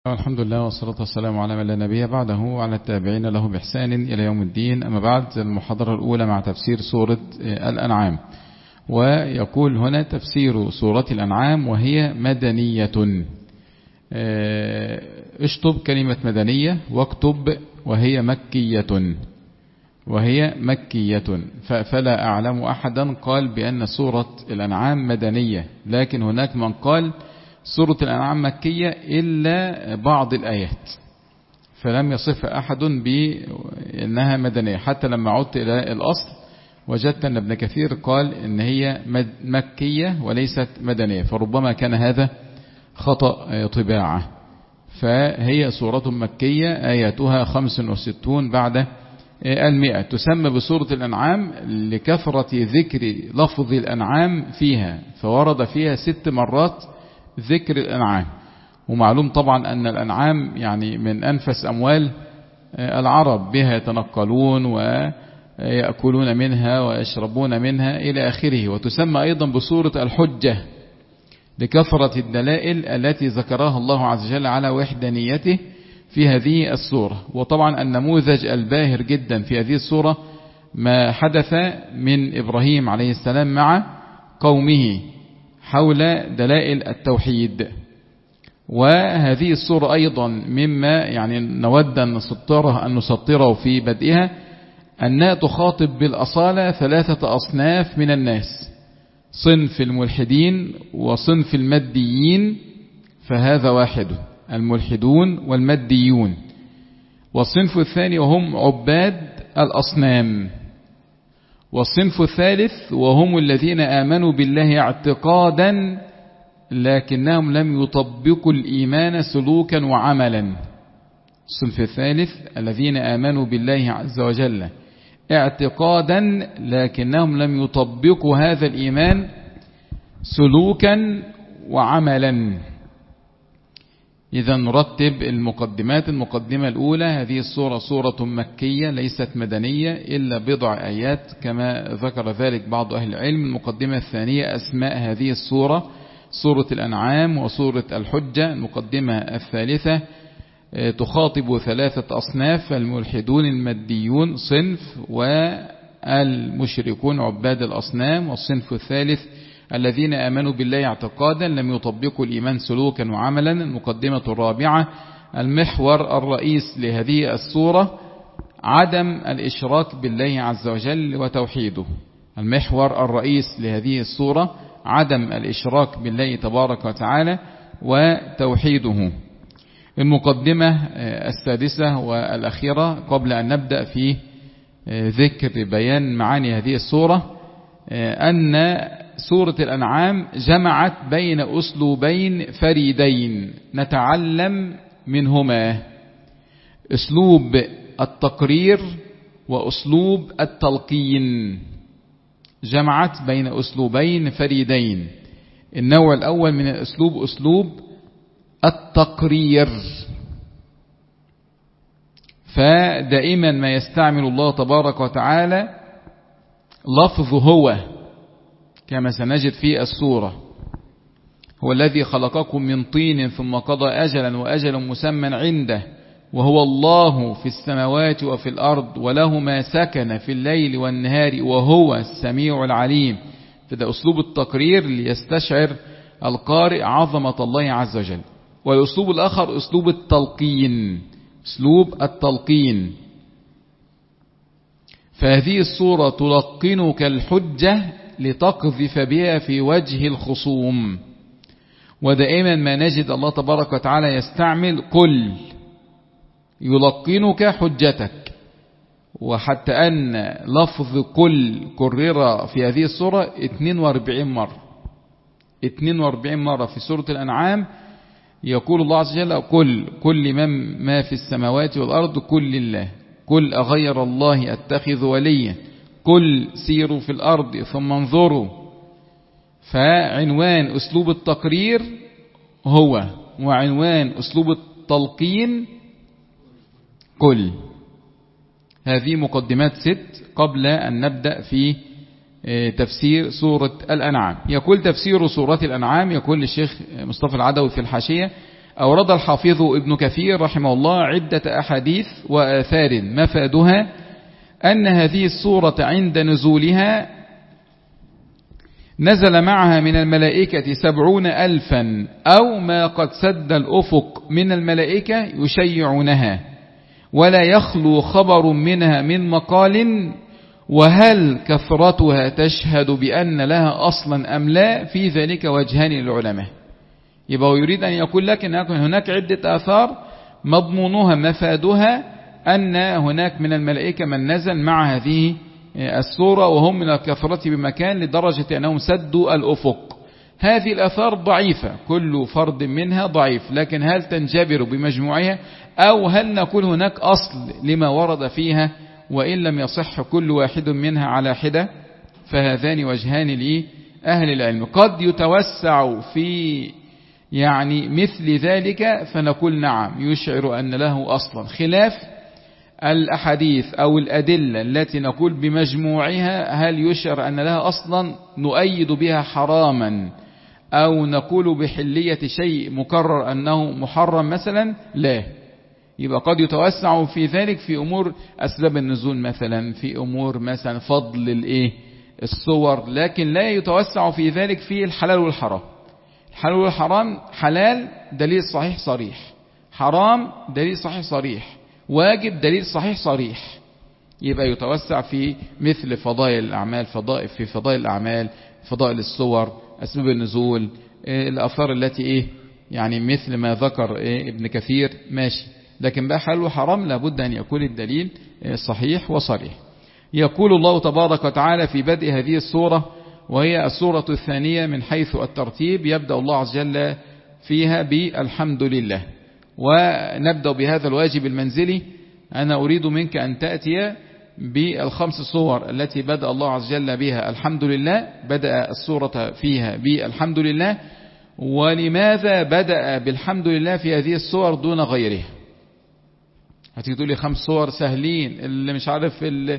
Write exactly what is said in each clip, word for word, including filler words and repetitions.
الحمد لله والصلاة والسلام على من لا نبي بعده وعلى التابعين له بإحسان إلى يوم الدين. أما بعد، المحاضرة الأولى مع تفسير سورة الأنعام. ويقول هنا تفسير سورة الأنعام وهي مدنية. اشطب كلمة مدنية واكتب وهي مكية وهي مكية فلا أعلم أحدا قال بأن سورة الأنعام مدنية، لكن هناك من قال سورة الأنعام مكية إلا بعض الآيات، فلم يصف أحد بأنها مدنية. حتى لما عدت إلى الأصل وجدت أن ابن كثير قال إن هي مكية وليست مدنية، فربما كان هذا خطأ طباعة. فهي سورة مكية آياتها خمس وستون بعد المئة. تسمى بسورة الأنعام لكثرة ذكر لفظ الأنعام فيها، فورد فيها ست مرات ذكر الأنعام. ومعلوم طبعا أن الأنعام يعني من أنفس أموال العرب، بها يتنقلون ويأكلون منها ويشربون منها إلى آخره. وتسمى أيضا بسورة الحجة لكثرة الدلائل التي ذكرها الله عز وجل على وحدانيته في هذه السورة. وطبعا النموذج الباهر جدا في هذه السورة ما حدث من إبراهيم عليه السلام مع قومه حول دلائل التوحيد. وهذه السورة أيضا مما يعني نود أن نسطره, أن نسطره في بدئها أنها تخاطب بالأصالة ثلاثة أصناف من الناس: صنف الملحدين وصنف الماديين، فهذا واحد، الملحدون والماديون. والصنف الثاني وهم عباد الأصنام. والصنف الثالث وهم الذين آمنوا بالله اعتقادا لكنهم لم يطبقوا الإيمان سلوكا وعملا. الصنف الثالث الذين آمنوا بالله عز وجل اعتقادا لكنهم لم يطبقوا هذا الإيمان سلوكا وعملا. إذا نرتب المقدمات. المقدمة الأولى: هذه السورة سورة مكية ليست مدنية إلا بضع آيات كما ذكر ذلك بعض أهل العلم. المقدمة الثانية: أسماء هذه السورة، سورة الأنعام وسورة الحجة. المقدمة الثالثة: تخاطب ثلاثة أصناف: الملحدون الماديون صنف، والمشركون عباد الأصنام والصنف الثالث الذين آمنوا بالله اعتقادا لم يطبقوا الإيمان سلوكا وعملا. المقدمة الرابعة: المحور الرئيس لهذه السورة عدم الإشراك بالله عز وجل وتوحيده. المحور الرئيس لهذه السورة عدم الإشراك بالله تبارك وتعالى وتوحيده. المقدمة السادسة والأخيرة قبل أن نبدأ في ذكر بيان معاني هذه السورة، أن سورة الأنعام جمعت بين أسلوبين فريدين نتعلم منهما: أسلوب التقرير وأسلوب التلقين. جمعت بين أسلوبين فريدين. النوع الأول من الأسلوب أسلوب التقرير، فدائما ما يستعمل الله تبارك وتعالى لفظ هو، كما سنجد في السورة: هو الذي خلقكم من طين ثم قضى أجلا وأجل مسمى عنده وهو الله في السماوات وفي الأرض وله ما سكن في الليل والنهار وهو السميع العليم. فده أسلوب التقرير ليستشعر القارئ عظمة الله عز وجل. والأسلوب الآخر أسلوب التلقين، أسلوب التلقين. فهذه السورة تلقنك الحجة لتقذف بها في وجه الخصوم. ودائما ما نجد الله تبارك وتعالى يستعمل قل، يلقنك حجتك. وحتى أن لفظ قل كرر في هذه السورة اثنين وأربعين مرة. اثنين وأربعين مرة في سورة الأنعام يقول الله عز وجل: قل كل من ما في السماوات والأرض قل لله، قل أغير الله أتخذ وليا، قل سيروا في الأرض ثم انظروا. فعنوان أسلوب التقرير هو، وعنوان أسلوب التلقين قل. هذه مقدمات ست قبل أن نبدأ في تفسير سورة الأنعام. يقول تفسير سورة الأنعام، يقول الشيخ مصطفى العدوي في الحاشية: أورد الحافظ ابن كثير رحمه الله عدة أحاديث وآثار مفادها أن هذه السورة عند نزولها نزل معها من الملائكة سبعون ألفا أو ما قد سد الأفق من الملائكة يشيعونها، ولا يخلو خبر منها من مقال، وهل كثرتها تشهد بأن لها أصلا أم لا؟ في ذلك وجهان للعلماء. يبقى يريد أن يقول لك أن هناك عدة آثار مضمونها مفادها أن هناك من الملائكة من نزل مع هذه السورة وهم من الكثرة بمكان لدرجة أنهم سدوا الأفق. هذه الآثار ضعيفة، كل فرد منها ضعيف، لكن هل تنجبر بمجموعها أو هل نقول هناك أصل لما ورد فيها وإن لم يصح كل واحد منها على حدة؟ فهذان وجهان لأهل العلم. قد يتوسع في يعني مثل ذلك فنقول نعم يشعر أن له أصلا، خلاف الأحاديث أو الأدلة التي نقول بمجموعها هل يشعر أن لها أصلا نؤيد بها حراما أو نقول بحلية شيء مكرر أنه محرم مثلا، لا. يبقى قد يتوسع في ذلك في أمور أسباب النزول مثلا، في أمور مثلا فضل الإيه الصور، لكن لا يتوسع في ذلك في الحلال والحرام. الحلال والحرام حلال دليل صحيح صريح، حرام دليل صحيح صريح، واجب دليل صحيح صريح. يبقى يتوسع في مثل فضائل الأعمال، فضائل في فضائل الأعمال، فضائل الصور، أسباب النزول، إيه الآثار التي إيه يعني مثل ما ذكر إيه ابن كثير ماشي. لكن بقى حلال وحرام لابد أن يكون الدليل إيه صحيح وصريح. يقول الله تبارك وتعالى في بدء هذه السورة، وهي السورة الثانية من حيث الترتيب، يبدأ الله عز وجل فيها بالحمد لله. ونبدأ بهذا الواجب المنزلي. أنا أريد منك أن تأتي بالخمس صور التي بدأ الله عز وجل بها الحمد لله، بدأ السورة فيها بالحمد لله. ولماذا بدأ بالحمد لله في هذه السور دون غيرها؟ هتيجي تقول لي خمس صور سهلين، اللي مش عارف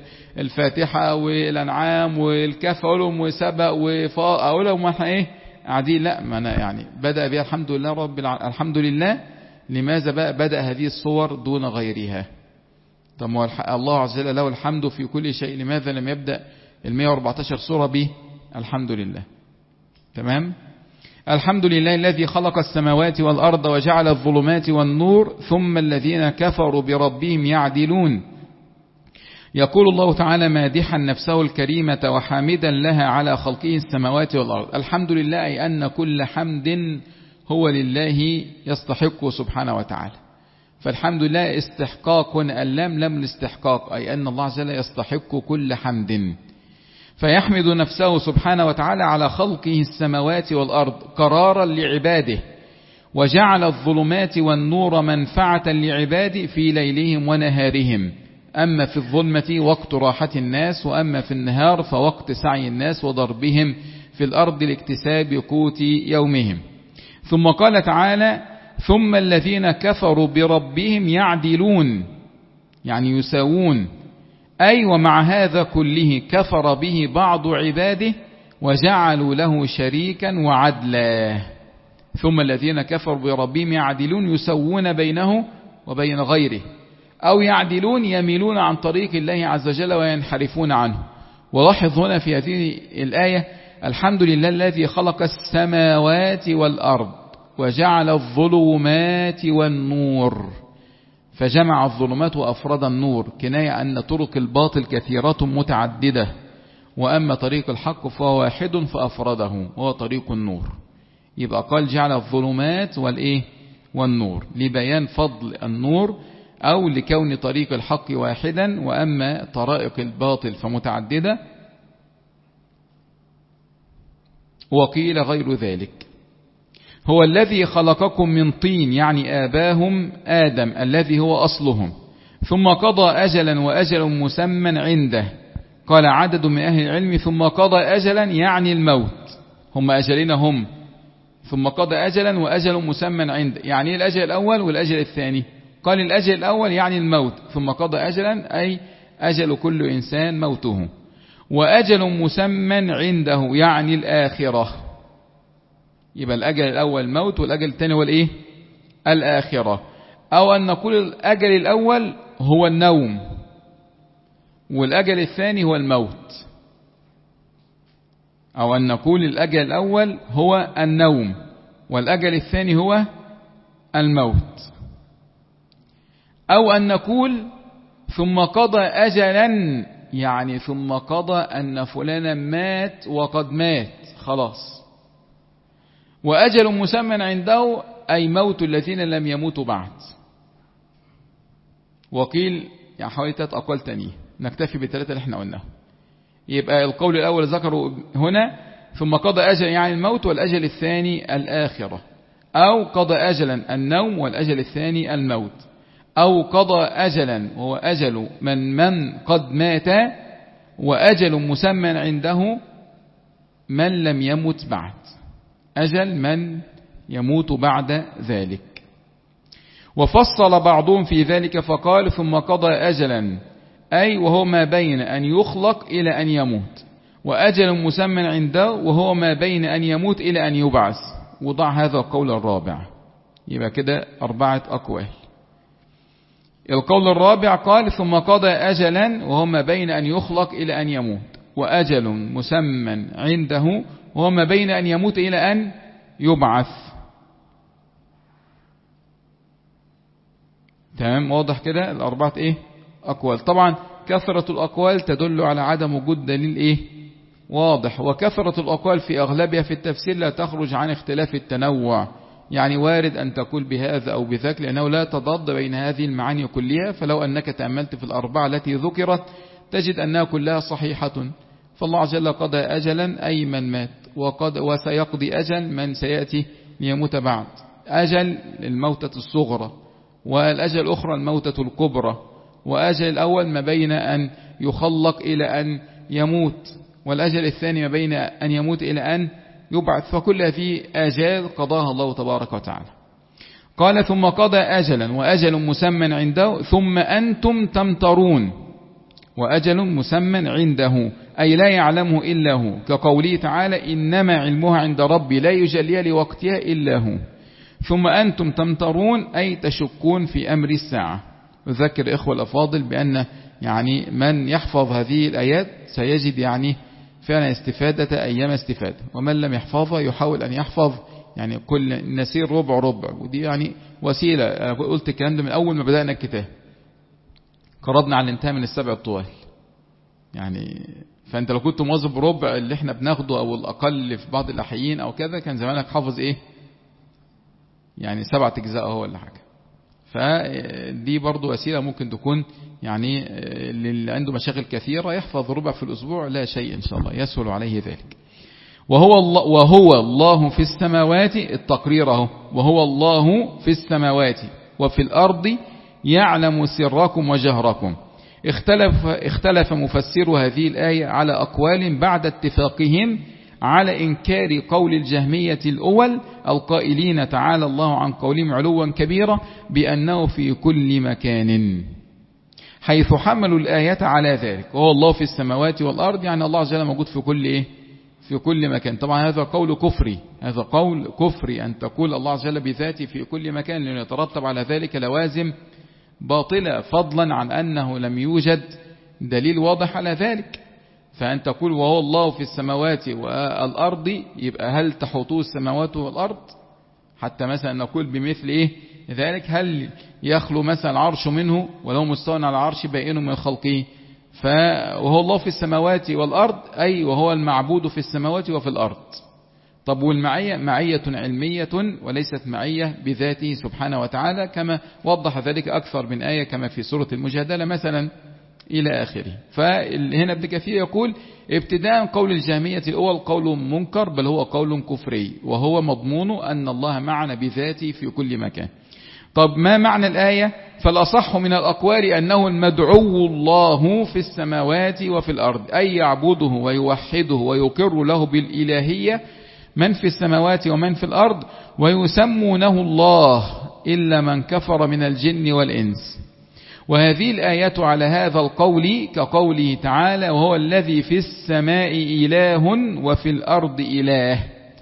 الفاتحة والأنعام والكهف أقولهم وسبأ وفاء أقولهم واحنا إيه قاعدين، لا ما أنا يعني بدأ بها الحمد لله رب العالمين. الحمد لله لماذا بقى بدأ هذه الصور دون غيرها؟ طب الله عز وجل له الحمد في كل شيء، لماذا لم يبدأ المئة وأربعة عشر سورة به الحمد لله؟ تمام. الحمد لله الذي خلق السماوات والأرض وجعل الظلمات والنور ثم الذين كفروا بربهم يعدلون. يقول الله تعالى مادحا نفسه الكريمة وحامدا لها على خلقه السماوات والأرض. الحمد لله أي أن كل حمد هو لله يستحق سبحانه وتعالى. فالحمد لله استحقاق، اللام لم الاستحقاق، أي أن الله عز وجل يستحق كل حمد. فيحمد نفسه سبحانه وتعالى على خلقه السماوات والأرض قرارا لعباده، وجعل الظلمات والنور منفعة لعباده في ليلهم ونهارهم. أما في الظلمة وقت راحة الناس، وأما في النهار فوقت سعي الناس وضربهم في الأرض لاكتساب قوت يومهم. ثم قال تعالى ثم الذين كفروا بربهم يعدلون، يعني يساوون، أي ومع هذا كله كفر به بعض عباده وجعلوا له شريكا وعدلا. ثم الذين كفروا بربهم يعدلون يسوون بينه وبين غيره، أو يعدلون يميلون عن طريق الله عز وجل وينحرفون عنه. ولاحظ هنا في هذه الآية الحمد لله الذي خلق السماوات والأرض وجعل الظلمات والنور، فجمع الظلمات وأفرد النور، كناية أن طرق الباطل كثيرة متعددة، وأما طريق الحق فهو واحد فأفرده وهو طريق النور. يبقى قال جعل الظلمات والإيه والنور لبيان فضل النور، أو لكون طريق الحق واحدا وأما طرائق الباطل فمتعددة، وقيل غير ذلك. هو الذي خلقكم من طين، يعني آباهم آدم الذي هو أصلهم، ثم قضى أجلا وأجل مسمى عنده. قال عدد من أهل العلم ثم قضى أجلا يعني الموت، هم أجلين هم، ثم قضى أجلا وأجل مسمى عنده، يعني الأجل الأول والأجل الثاني. قال الأجل الأول يعني الموت، ثم قضى أجلا أي أجل كل إنسان موته، وأجل مسمى عنده يعني الآخرة. يبقى الأجل الأول الموت والأجل الثاني هو الإيه الآخرة، أو أن نقول الأجل الأول هو النوم والأجل الثاني هو الموت، أو أن نقول الأجل الأول هو النوم والأجل الثاني هو الموت، أو أن نقول ثم قضى أجلا، يعني ثم قضى أن فلانا مات وقد مات خلاص، وأجل مسمى عنده أي موت الذين لم يموتوا بعد. وقيل يعني حوالي ثلاث أقوال تانية، نكتفي بالثلاثة اللي احنا قلناه. يبقى القول الأول ذكروا هنا ثم قضى أجل يعني الموت، والأجل الثاني الآخرة، أو قضى أجلا النوم والأجل الثاني الموت، أو قضى أجلا وهو أجل من من قد مات، وأجل مسمى عنده من لم يمت بعد، أجل من يموت بعد ذلك. وفصل بعضهم في ذلك فقال ثم قضى أجلا أي وهو ما بين أن يخلق إلى أن يموت، وأجل مسمى عنده وهو ما بين أن يموت إلى أن يبعث. وضع هذا القول الرابع، يبقى كده أربعة أقوال. القول الرابع قال ثم قضى أجلا وهو ما بين أن يخلق إلى أن يموت، وأجل مسمى عنده وهو ما بين أن يموت إلى أن يبعث. تمام، واضح كده الأربعة إيه أقوال. طبعا كثرة الأقوال تدل على عدم وجود دليل إيه واضح، وكثرة الأقوال في أغلبها في التفسير لا تخرج عن اختلاف التنوع، يعني وارد أن تقول بهذا أو بذاك لأنه لا تضاد بين هذه المعاني كلها. فلو أنك تأملت في الأربعة التي ذكرت تجد أنها كلها صحيحة. فالله عز وجل قضى أجلا أي من مات، وقد وسيقضي أجل من سيأتي ليموت بعد، أجل الموتة الصغرى، والأجل الأخرى الموتة الكبرى، وأجل الأول ما بين أن يخلق إلى أن يموت، والأجل الثاني ما بين أن يموت إلى أن يبعث. فكل هذه آجال قضاها الله تبارك وتعالى. قال ثم قضى أجلا وأجل مسمى عنده ثم أنتم تمترون، وأجل مسمى عنده أي لا يعلمه إلا هو، كقوله تعالى إنما علمها عند ربي لا يجليها لوقتها إلا هو. ثم أنتم تمترون أي تشكون في أمر الساعة. أذكر إخوة الأفاضل بأن يعني من يحفظ هذه الآيات سيجد يعني فعلا استفادة أيام استفادة، ومن لم يحفظها يحاول أن يحفظ يعني كل نسير ربع ربع، ودي يعني وسيلة. أنا قلت الكلام ده من أول ما بدأنا الكتاب، قربنا على الانتهاء من السبع الطوال يعني. فأنت لو كنت موظف ربع اللي احنا بناخده أو الأقل في بعض الأحيين أو كذا كان زمانك حافظ إيه يعني سبعة أجزاء هو ولا حاجة. فدي برضو وسيلة ممكن تكون يعني اللي عنده مشاغل كثيرة يحفظ ربع في الأسبوع لا شيء إن شاء الله يسهل عليه ذلك. وهو الله, وهو الله في السماوات التقرير، وهو الله في السماوات وفي الأرض يعلم سركم وجهركم. اختلف, اختلف مفسر هذه الآية على أقوال بعد اتفاقهم على إنكار قول الجهمية الأول القائلين تعالى الله عن قولهم علوا كبيرا بأنه في كل مكان، حيث حملوا الآية على ذلك. وهو الله في السماوات والأرض يعني الله عز وجل موجود في كل إيه؟ في كل مكان. طبعا هذا قول كفري، هذا قول كفري أن تقول الله عز وجل بذاته في كل مكان، لأن يترتب على ذلك لوازم باطلة، فضلا عن أنه لم يوجد دليل واضح على ذلك. فأن تقول وهو الله في السماوات والأرض، يبقى هل تحوطه السماوات والأرض؟ حتى مثلا نقول بمثل إيه ذلك، هل يخلو مثلا عرش منه ولو مستوى على العرش بائن من خلقه؟ فهو الله في السماوات والأرض أي وهو المعبود في السماوات وفي الأرض. طب والمعية معية علمية وليست معية بذاته سبحانه وتعالى، كما وضح ذلك أكثر من آية كما في سورة المجادلة مثلا إلى آخره. فهنا ابن كثير يقول ابتداء قول الجهمية الأول قول منكر، بل هو قول كفري، وهو مضمون أن الله معنا بذاته في كل مكان. طب ما معنى الآية؟ فالأصح من الأقوال أنه المدعو الله في السماوات وفي الأرض، أي يعبده ويوحده ويقر له بالإلهية من في السماوات ومن في الأرض، ويسمونه الله إلا من كفر من الجن والإنس. وهذه الآيات على هذا القول كقوله تعالى وهو الذي في السماء إله وفي الأرض إله،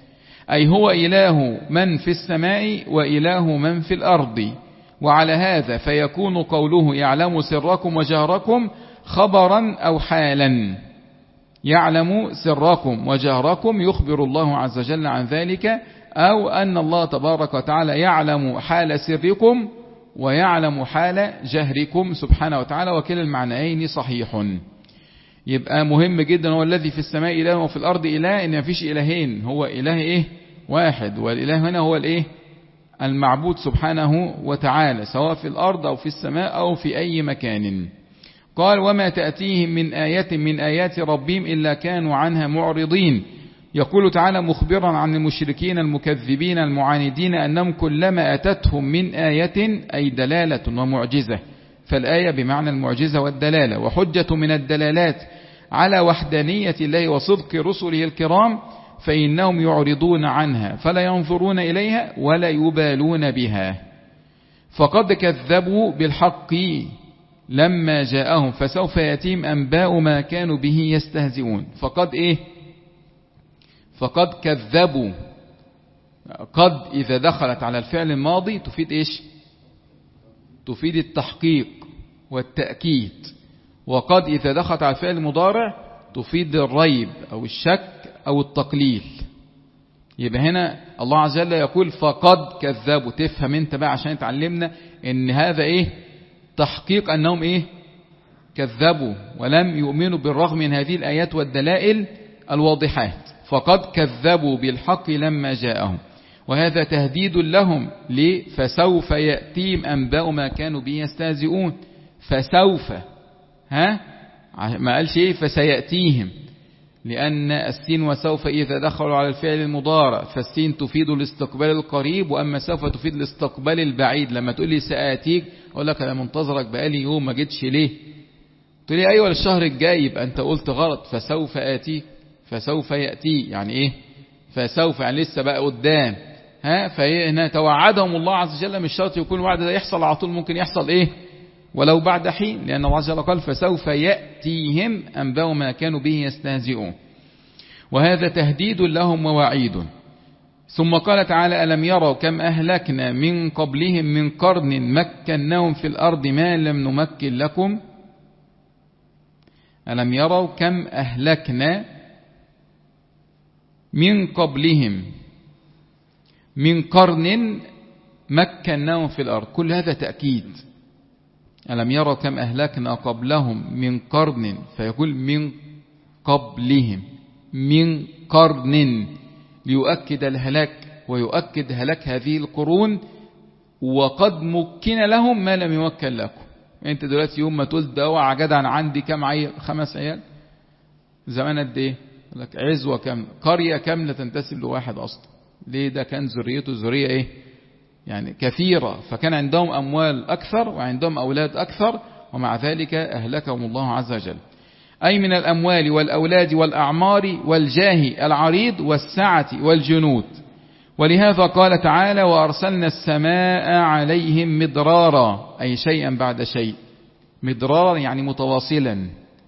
أي هو إله من في السماء وإله من في الأرض. وعلى هذا فيكون قوله يعلم سركم وجهركم خبرا أو حالا. يعلم سركم وجهركم يخبر الله عز وجل عن ذلك، أو أن الله تبارك وتعالى يعلم حال سركم ويعلم حال جهركم سبحانه وتعالى، وكلا المعنيين صحيح. يبقى مهم جدا هو الذي في السماء إله وفي الأرض إله، إن مفيش إلهين، هو إله إيه واحد، والإله هنا هو الإيه المعبود سبحانه وتعالى، سواء في الأرض أو في السماء أو في أي مكان. قال وما تأتيهم من آية من آيات ربهم إلا كانوا عنها معرضين. يقول تعالى مخبرا عن المشركين المكذبين المعاندين أنهم كلما أتتهم من آية أي دلالة ومعجزة، فالآية بمعنى المعجزة والدلالة، وحجة من الدلالات على وحدانية الله وصدق رسله الكرام، فإنهم يعرضون عنها فلا ينظرون إليها ولا يبالون بها. فقد كذبوا بالحق لما جاءهم فسوف يأتيهم أنباء ما كانوا به يستهزئون. فقد إيه فقد كذبوا. قد إذا دخلت على الفعل الماضي تفيد إيش؟ تفيد التحقيق والتأكيد. وقد إذا دخلت على الفعل المضارع تفيد الريب أو الشك أو التقليل. يبقى هنا الله عز وجل يقول فقد كذبوا. تفهم انت بقى عشان تعلمنا ان هذا ايه تحقيق انهم ايه كذبوا ولم يؤمنوا بالرغم من هذه الآيات والدلائل الواضحات. فقد كذبوا بالحق لما جاءهم، وهذا تهديد لهم ليه؟ فسوف يأتيهم أنباء ما كانوا به يستهزئون. فسوف ها ما قالش ايه فسيأتيهم، لأن السين وسوف إذا دخلوا على الفعل المضارع فالسين تفيد الاستقبال القريب، وأما سوف تفيد الاستقبال البعيد. لما تقول لي سآتيك أقول لك أنا منتظرك بقالي يوم ما جيتش ليه؟ تقول لي أيوة الشهر الجاي، يبقى أنت قلت غلط. فسوف آتيك فسوف يأتي يعني إيه فسوف يعني لسه بقى قدام. ها فهنا توعدهم الله عز وجل، مش شرط يكون الوعد ده يحصل على طول، ممكن يحصل إيه ولو بعد حين، لأن الله عز وجل قال فسوف يأتيهم أنباء ما كانوا به يستهزئون، وهذا تهديد لهم ووعيد. ثم قال تعالى ألم يروا كم أهلكنا من قبلهم من قرن مكناهم في الأرض ما لم نمكن لكم. ألم يروا كم أهلكنا من قبلهم من قرن مكناهم في الأرض، كل هذا تأكيد. ألم يروا كم أهلكنا قبلهم من قرن، فيقول من قبلهم من قرن ليؤكد الهلاك ويؤكد هلاك هذه القرون، وقد مكن لهم ما لم يمكن لكم. انت دلوقتي يوم ما تقول دواء جدع عندي كم عيل؟ خمس عيال. زمان قد ايه؟ لك عزوة كاملة، قرية كاملة تنتسب لواحد أصلا. ليه؟ ده كان ذريته ذرية ايه يعني كثيرة، فكان عندهم أموال أكثر وعندهم أولاد أكثر، ومع ذلك أهلكهم الله عز وجل. أي من الأموال والأولاد والأعمار والجاه العريض والسعة والجنود. ولهذا قال تعالى وأرسلنا السماء عليهم مدرارا، أي شيئا بعد شيء، مدرارا يعني متواصلا.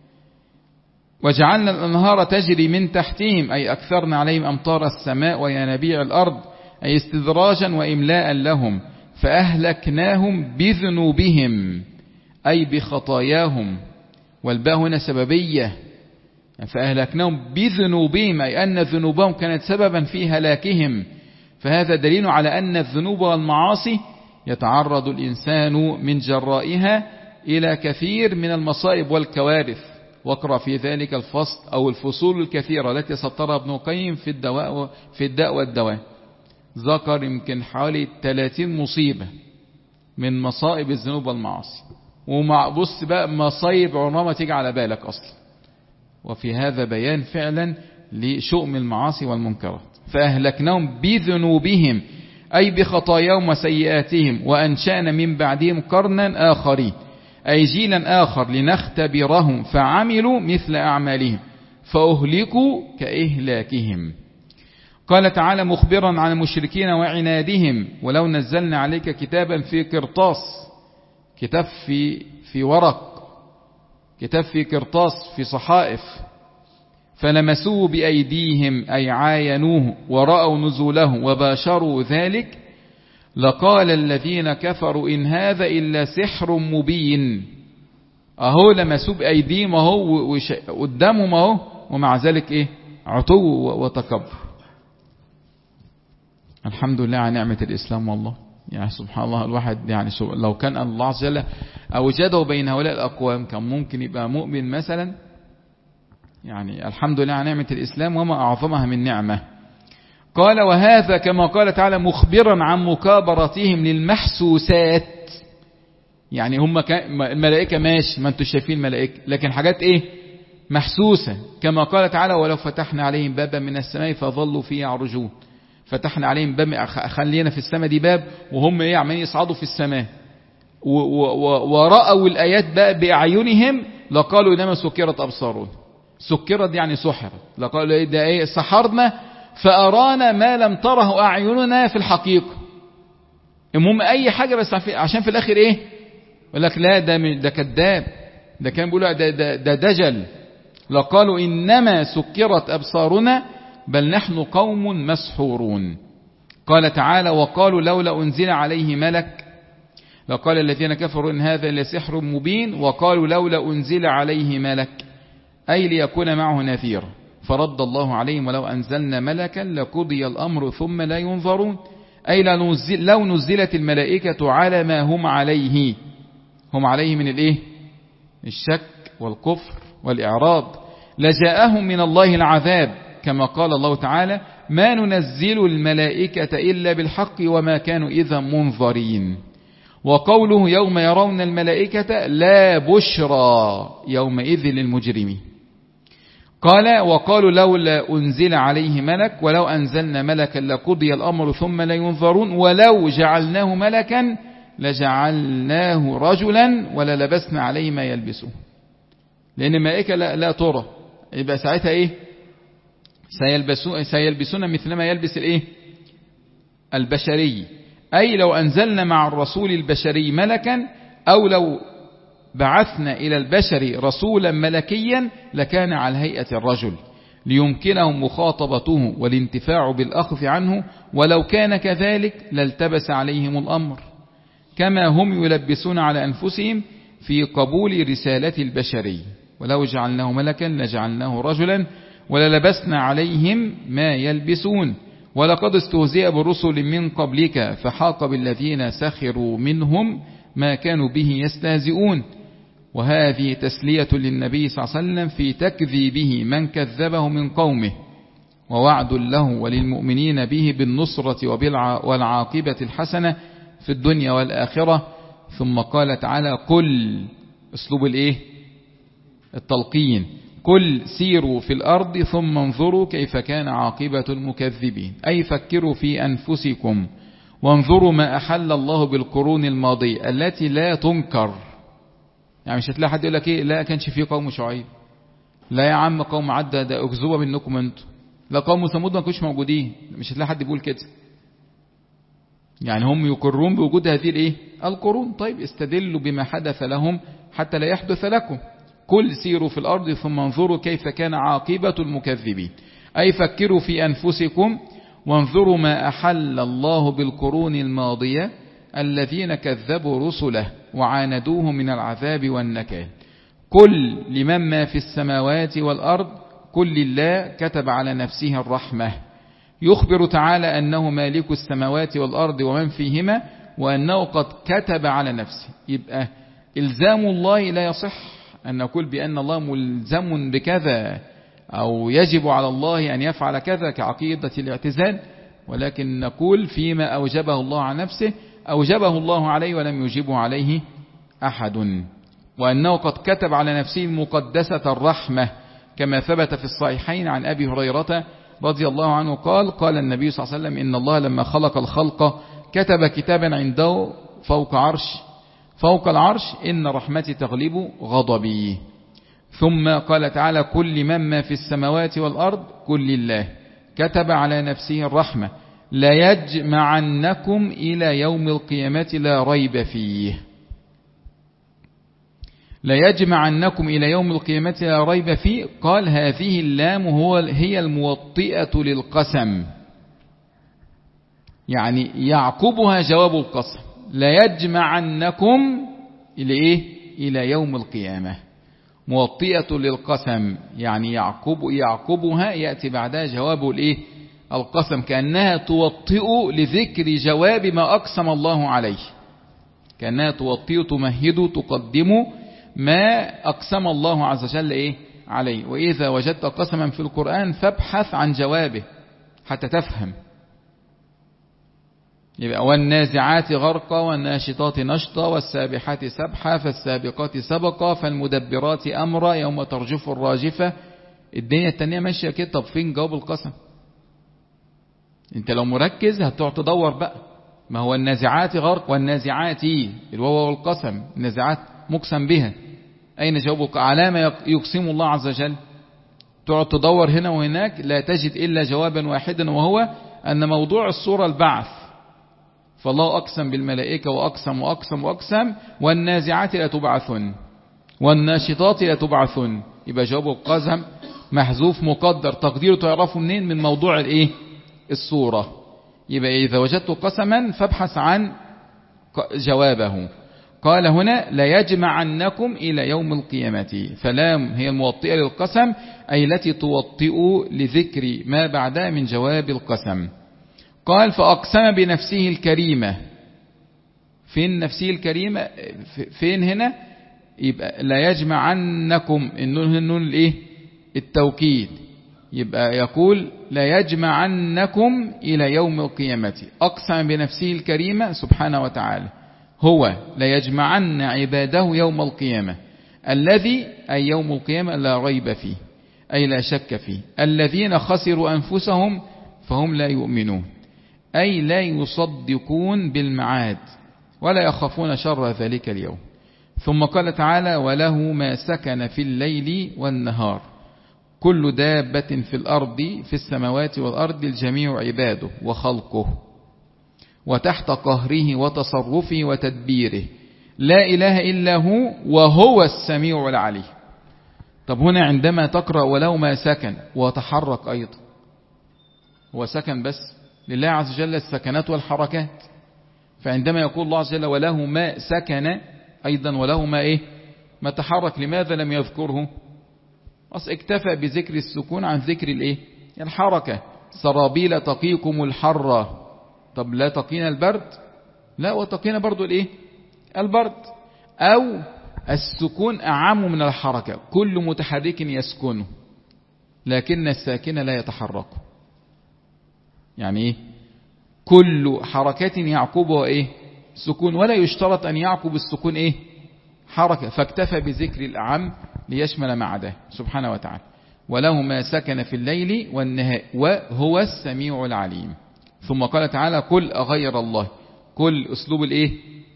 وجعلنا الأنهار تجري من تحتهم، أي أكثرنا عليهم أمطار السماء وينابيع الأرض، أي استدراجا وإملاء لهم. فأهلكناهم بذنوبهم أي بخطاياهم، والباء هنا سببية. فأهلكناهم بذنوبهم أي أن ذنوبهم كانت سببا في هلاكهم. فهذا دليل على أن الذنوب والمعاصي يتعرض الإنسان من جرائها إلى كثير من المصائب والكوارث. واقرأ في ذلك الفصل أو الفصول الكثيرة التي سطرها ابن القيم في الدواء في الداء والدواء. ذكر يمكن حوالي ثلاثين مصيبة من مصائب الذنوب والمعاصي، ومع بص بقى مصايب عمرها ما تيجي على بالك أصلا. وفي هذا بيان فعلا لشؤم المعاصي والمنكرات. فأهلكناهم بذنوبهم أي بخطاياهم وسيئاتهم، وأنشأنا من بعدهم قرنا آخرين أي جيلا آخر لنختبرهم فعملوا مثل أعمالهم فأهلكوا كإهلاكهم. قال تعالى مخبرا عن المشركين وعنادهم ولو نزلنا عليك كتابا في قرطاس، كتاب في في ورق، كتاب في قرطاس في صحائف، فلمسوه بأيديهم أي عاينوه ورأوا نزوله وباشروا ذلك لقال الذين كفروا إن هذا إلا سحر مبين. أهو لمسوه بأيديهم أهو قدامهم أهو، ومع ذلك إيه؟ عتو وتكبر. الحمد لله على نعمة الإسلام والله. يعني سبحان الله، الواحد يعني لو كان الله عز وجل أوجده بين هؤلاء الأقوام كان ممكن يبقى مؤمن مثلا. يعني الحمد لله على نعمة الإسلام وما أعظمها من نعمة. قال وهذا كما قال تعالى مخبرا عن مكابرتهم للمحسوسات. يعني هم الملائكة ماشي، ما انتوا شايفين الملائكة، لكن حاجات ايه؟ محسوسة. كما قال تعالى ولو فتحنا عليهم بابا من السماء فظلوا فيه يعرجون. فتحنا عليهم باب، خلينا في السماء دي باب، وهم ايه؟ عمالين يصعدوا في السماء ورأوا الآيات بقى بأعينهم لقالوا إنما سكرت أبصارون. سكرت يعني سحرت. لقالوا ايه ده؟ ايه؟ سحرنا فأرانا ما لم تره أعيننا في الحقيقة. المهم أي حاجة بس عشان في الآخر إيه؟ يقول لك لا ده ده كذاب، ده كان بيقولوا ده, ده, ده دجل. لقالوا إنما سكرت أبصارنا بل نحن قوم مسحورون. قال تعالى وقالوا لولا أنزل عليه ملك. لقال الذين كفروا إن هذا لسحر مبين وقالوا لولا أنزل عليه ملك أي ليكون معه نذير. فرد الله عليهم ولو أنزلنا ملكا لقضي الأمر ثم لا ينظرون. أي لو نزلت الملائكة على ما هم عليه، هم عليه من الإيه؟ الشك والكفر والإعراض، لجاءهم من الله العذاب كما قال الله تعالى ما ننزل الملائكة إلا بالحق وما كانوا إذا منظرين. وقوله يوم يرون الملائكة لا بشرى يومئذ للمجرمين. قال وقالوا لولا أنزل عليه ملك ولو أنزلنا ملكا لقضي الأمر ثم لا ينظرون ولو جعلناه ملكا لجعلناه رجلا وللبسنا عليه ما يلبسون. لأن الملائكة لا, لا ترى، يبقى ساعتها إيه؟ سيلبسون, سيلبسون مثل ما يلبس الإيه؟ البشري. أي لو أنزلنا مع الرسول البشري ملكا أو لو بعثنا إلى البشر رسولا ملكيا لكان على هيئة الرجل ليمكنهم مخاطبته والانتفاع بالأخذ عنه، ولو كان كذلك لالتبس عليهم الأمر كما هم يلبسون على أنفسهم في قبول رسالة البشري. ولو جعلناه ملكا لجعلناه رجلا وللبسنا عليهم ما يلبسون. ولقد استهزئ برسل من قبلك فحاق بالذين سخروا منهم ما كانوا به يستهزئون. وهذه تسلية للنبي صلى الله عليه وسلم في تكذيبه من كذبه من قومه، ووعد له وللمؤمنين به بالنصرة والعاقبة الحسنة في الدنيا والآخرة. ثم قال تعالى قل، اسلوب الايه؟ التلقين، قل سيروا في الأرض ثم انظروا كيف كان عاقبة المكذبين. أي فكروا في أنفسكم وانظروا ما أحل الله بالقرون الماضية التي لا تنكر. يعني مش هتلاقي حد يقول لك ايه لا كانش في قوم شعيب، لا يا عم قوم عدى ده أكذوبة منكم انتم، لا قوم ثمود ما كانوش موجودين. مش هتلاقي حد بيقول كده. يعني هم يقرون بوجود هذه الايه؟ القرون. طيب استدلوا بما حدث لهم حتى لا يحدث لكم. قل سيروا في الأرض ثم انظروا كيف كان عاقبة المكذبين. أي فكروا في أنفسكم وانظروا ما أحل الله بالقرون الماضية الذين كذبوا رسله وعاندوه من العذاب والنكال. قل لمن ما في السماوات والأرض قل لله كتب على نفسه الرحمة. يخبر تعالى أنه مالك السماوات والأرض ومن فيهما وأنه قد كتب على نفسه. يبقى إلزام الله لا يصح أن نقول بأن الله ملزم بكذا أو يجب على الله أن يفعل كذا كعقيدة الاعتزال، ولكن نقول فيما أوجبه الله عن نفسه أوجبه الله عليه ولم يجبه عليه أحد. وأنه قد كتب على نفسه المقدسة الرحمة كما ثبت في الصحيحين عن أبي هريرة رضي الله عنه قال قال النبي صلى الله عليه وسلم إن الله لما خلق الخلق كتب كتابا عنده فوق عرش فوق العرش إن رحمتي تغلب غضبي. ثم قال تعالى كل من ما في السماوات والأرض كل الله كتب على نفسه الرحمة لا يجمعنكم إلى يوم القيامة لا ريب فيه. لا يجمعنكم إلى يوم القيامة لا ريب فيه. قال هذه اللام هو هي الموطئة للقسم، يعني يعقبها جواب القسم. لا يجمعنكم إلى إيه؟ إلى يوم القيامة، موطئة للقسم، يعني يعقب يعقبها يأتي بعدها جواب الإيه؟ القسم، كأنها توطئ لذكر جواب ما أقسم الله عليه، كأنها توطئ تمهد تقدم ما أقسم الله عز وجل إيه؟ عليه. وإذا وجدت قسما في القرآن فابحث عن جوابه حتى تفهم. يبقى والنازعات غرقا والناشطات نشطا والسابحات سبحا فالسابقات سبقا فالمدبرات أمرا يوم ترجف الراجفة. الدنيا التانية ماشية كده. طب فين جواب القسم؟ انت لو مركز هتقعد تدور بقى. ما هو النازعات غرق والنازعات الواو والقسم، النازعات مقسم بها، أين جواب علامة يقسم الله عز وجل؟ تقعد تدور هنا وهناك لا تجد إلا جوابا واحدا، وهو أن موضوع الصورة البعث. فالله أقسم بالملائكة وأقسم وأقسم وأقسم والنازعات لا تبعثن والناشطات لا تبعثن. يبقى جواب القسم محذوف مقدر، تقديره تعرفه منين؟ من موضوع الايه؟ الصورة. يبقى إذا وجدت قسما فابحث عن جوابه. قال هنا لا يجمعنكم إلى يوم القيامة، فلام هي الموطئة للقسم أي التي توطئ لذكر ما بعدها من جواب القسم. قال فأقسم بنفسه الكريمة. فين نفسه الكريمة؟ فين هنا؟ يبقى لا يجمعنكم، النون النون الايه؟ التوكيد. يبقى يقول لا يجمعنكم إلى يوم القيامة. أقسم بنفسه الكريمة سبحانه وتعالى، هو لا يجمعن عباده يوم القيامة، الذي أي يوم القيامة لا ريب فيه أي لا شك فيه. الذين خسروا أنفسهم فهم لا يؤمنون، أي لا يصدقون بالمعاد ولا يخافون شر ذلك اليوم. ثم قال تعالى وله ما سكن في الليل والنهار كل دابة في الأرض في السماوات والأرض الجميع عباده وخلقه وتحت قهره وتصرفه وتدبيره لا إله إلا هو وهو السميع العليم. طب هنا عندما تقرأ وله ما سكن وتحرك أيضا، هو سكن بس لله عز وجل السكنات والحركات، فعندما يقول الله عز وجل وله ما سكن أيضا وله ما إيه؟ ما تحرك، لماذا لم يذكره؟ أصل اكتفى بذكر السكون عن ذكر الإيه؟ الحركة. سرابيل تقيكم الحرة، طب لا تقينا البرد؟ لا، وتقينا برضو الإيه؟ البرد. أو السكون أعم من الحركة، كل متحرك يسكنه لكن الساكن لا يتحرك. يعني إيه؟ كل حركات يعقبها إيه؟ سكون، ولا يشترط أن يعقب السكون إيه؟ حركة، فاكتفى بذكر الأعم ليشمل ما عداه سبحانه وتعالى. وله ما سكن في الليل والنهار وهو السميع العليم. ثم قال تعالى قل أغير الله، قل أسلوب الإيه؟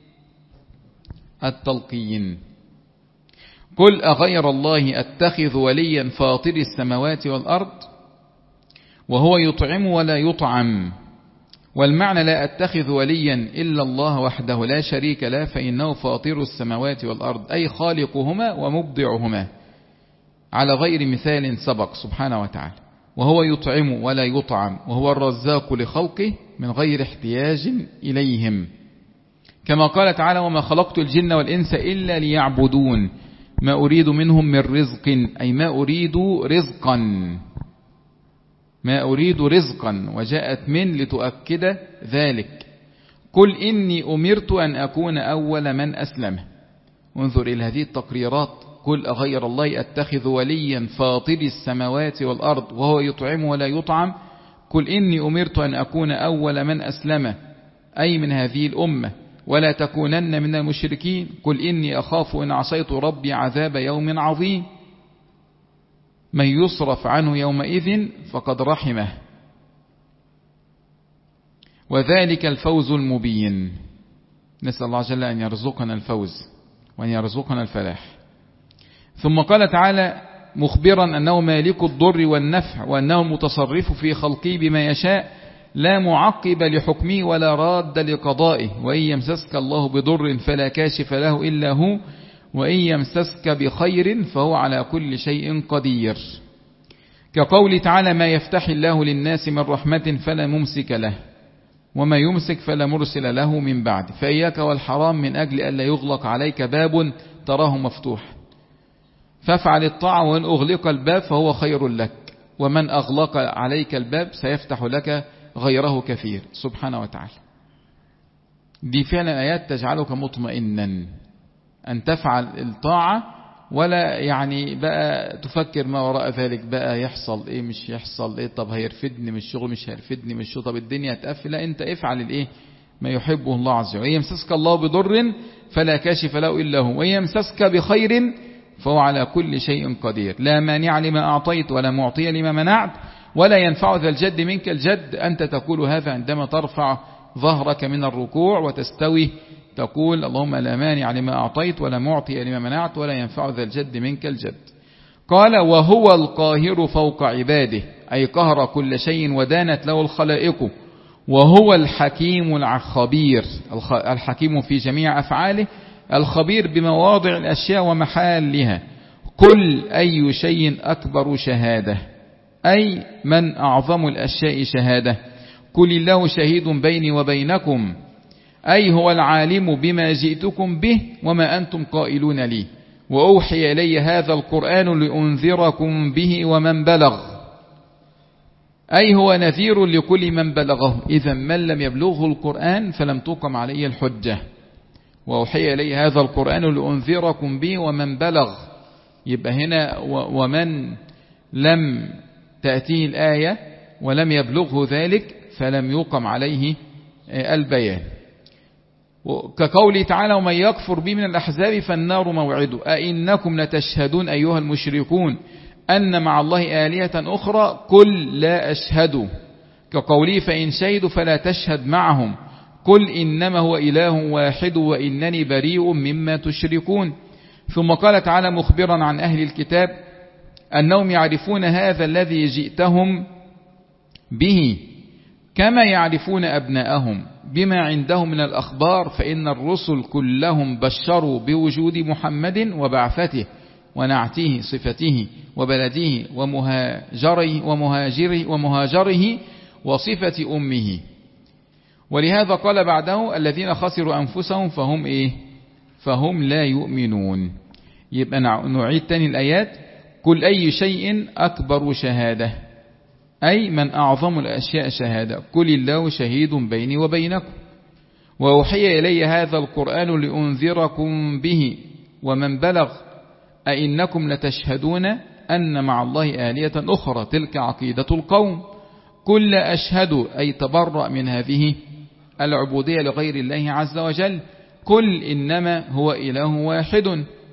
التلقين. قل أغير الله أتخذ وليا فاطر السماوات والأرض وهو يطعم ولا يطعم. والمعنى لا أتخذ وليا إلا الله وحده لا شريك له فإنه فاطر السماوات والأرض أي خالقهما ومبدعهما على غير مثال سبق سبحانه وتعالى. وهو يطعم ولا يطعم وهو الرزاق لخلقه من غير احتياج إليهم، كما قال تعالى وما خلقت الجن والإنس إلا ليعبدون ما أريد منهم من رزق أي ما أريد رزقا، ما أريد رزقا، وجاءت من لتؤكد ذلك. قل إني أمرت أن أكون أول من أسلم. انظر إلى هذه التقريرات. قل أغير الله أتخذ وليا فاطر السماوات والأرض وهو يطعم ولا يطعم. قل إني أمرت أن أكون أول من أسلم أي من هذه الأمة ولا تكونن من المشركين. قل إني أخاف إن عصيت ربي عذاب يوم عظيم من يصرف عنه يومئذ فقد رحمه وذلك الفوز المبين. نسأل الله جل أن يرزقنا الفوز وأن يرزقنا الفلاح. ثم قال تعالى مخبرا أنه مالك الضر والنفع وأنه متصرف في خلقه بما يشاء لا معقب لحكمه ولا راد لقضائه وإن يمسسك الله بضر فلا كاشف له إلا هو وإن يمسسك بخير فهو على كل شيء قدير. كقول تعالى ما يفتح الله للناس من رحمة فلا ممسك له وما يمسك فلا مرسل له من بعد. فإياك والحرام من أجل ألا يغلق عليك باب تراه مفتوح، فافعل الطاعة وإن أغلق الباب فهو خير لك، ومن أغلق عليك الباب سيفتح لك غيره كثير سبحانه وتعالى. دي فعلا آيات تجعلك مطمئنا أن تفعل الطاعة، ولا يعني بقى تفكر ما وراء ذلك بقى يحصل ايه مش يحصل ايه، طب هيرفدني من الشغل مش هيرفدني من الشغل، طب الدنيا هتقفل. لا، انت افعل الايه ما يحبه الله عز وجل. يمسسك الله بضر فلا كاشف له إلا هو، ويمسسك بخير فهو على كل شيء قدير. لا مانع لما أعطيت ولا معطي لما منعت ولا ينفع ذا الجد منك الجد. أنت تقول هذا عندما ترفع ظهرك من الركوع وتستوي، تقول اللهم لا مانع لما أعطيت ولا معطي لما منعت ولا ينفع ذا الجد منك الجد. قال وهو القاهر فوق عباده، أي قهر كل شيء ودانت له الخلائق. وهو الحكيم الخبير، الحكيم في جميع أفعاله، الخبير بمواضع الأشياء ومحالها. قل أي شيء أكبر شهادة، أي من أعظم الأشياء شهادة. قل الله شهيد بيني وبينكم، أي هو العالم بما جئتكم به وما أنتم قائلون لي. وأوحي إلي هذا القرآن لأنذركم به ومن بلغ، أي هو نذير لكل من بلغه. إذا من لم يبلغه القرآن فلم تقم عليه الحجة. وأوحي إلي هذا القرآن لأنذركم به ومن بلغ، يبقى هنا ومن لم تأتيه الآية ولم يبلغه ذلك فلم يقم عليه البيان. كقوله تعالى ومن يكفر به من الأحزاب فالنار موعده. أئنكم لتشهدون أيها المشركون أن مع الله آلهة أخرى قل لا أشهد. كقوله فإن شهدوا فلا تشهد معهم قل إنما هو إله واحد وإنني بريء مما تشركون. ثم قال تعالى مخبرا عن أهل الكتاب أنهم يعرفون هذا الذي جئتهم به كما يعرفون أبناءهم بما عندهم من الأخبار، فإن الرسل كلهم بشروا بوجود محمد وبعثته ونعته صفته وبلده ومهاجره ومهاجره ومهاجره وصفة أمه. ولهذا قال بعده الذين خسروا أنفسهم فهم إيه فهم لا يؤمنون. يبقى نعيد تاني الآيات. قل أي شيء أكبر شهادة، أي من أعظم الأشياء شهادة. قل الله شهيد بيني وبينكم وأوحي إلي هذا القرآن لأنذركم به ومن بلغ. أئنكم لتشهدون أن مع الله آلهة أخرى تلك عقيدة القوم. قل لا أشهد، أي تبرأ من هذه العبودية لغير الله عز وجل. قل إنما هو إله واحد.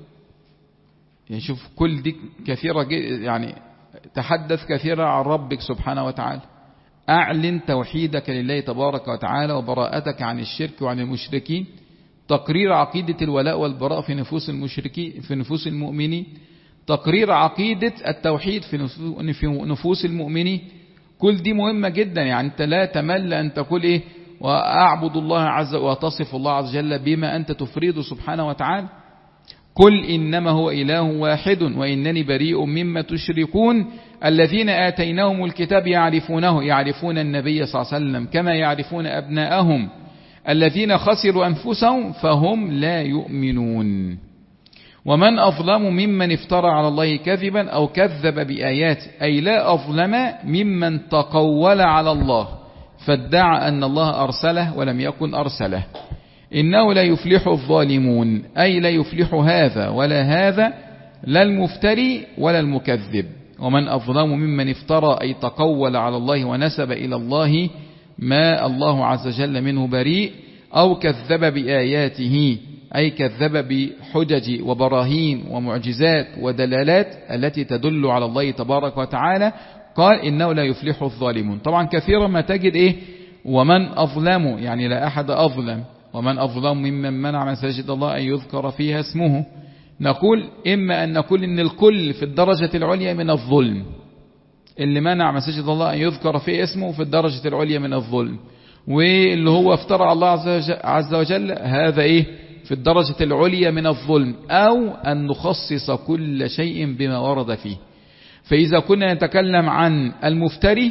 يعني شوف كل دي كثيرة، يعني تحدث كثيرا عن ربك سبحانه وتعالى. أعلن توحيدك لله تبارك وتعالى وبراءتك عن الشرك وعن المشركين. تقرير عقيدة الولاء والبراء في نفوس المشركين في نفوس المؤمنين. تقرير عقيدة التوحيد في نفوس المؤمنين. كل دي مهمة جدا. يعني أنت لا تمل أن تقول إيه وأعبد الله عز وجل وتصف الله عز وجل بما أنت تفريد سبحانه وتعالى. قل إنما هو إله واحد وإنني بريء مما تشركون. الذين آتيناهم الكتاب يعرفونه، يعرفون النبي صلى الله عليه وسلم كما يعرفون أبناءهم. الذين خسروا أنفسهم فهم لا يؤمنون. ومن أظلم ممن افترى على الله كذبا أو كذب بآيات، أي لا أظلم ممن تقول على الله فادعى أن الله أرسله ولم يكن أرسله. إنه لا يفلح الظالمون، أي لا يفلح هذا ولا هذا، لا المفتري ولا المكذب. ومن أظلم ممن افترى، أي تقول على الله ونسب إلى الله ما الله عز وجل منه بريء، أو كذب بآياته، أي كذب بحجج وبراهين ومعجزات ودلالات التي تدل على الله تبارك وتعالى. قال إنه لا يفلح الظالمون. طبعا كثيرا ما تجد إيه ومن أظلم، يعني لا أحد أظلم. ومن أظلم ممن منع مساجد الله أن يذكر فيها اسمه. نقول إما أن نقول إن الكل في الدرجة العليا من الظلم، اللي منع مساجد الله أن يذكر فيه اسمه في الدرجة العليا من الظلم، واللي هو افترى الله عز وجل هذا إيه في الدرجة العليا من الظلم، أو أن نخصص كل شيء بما ورد فيه. فإذا كنا نتكلم عن المفتري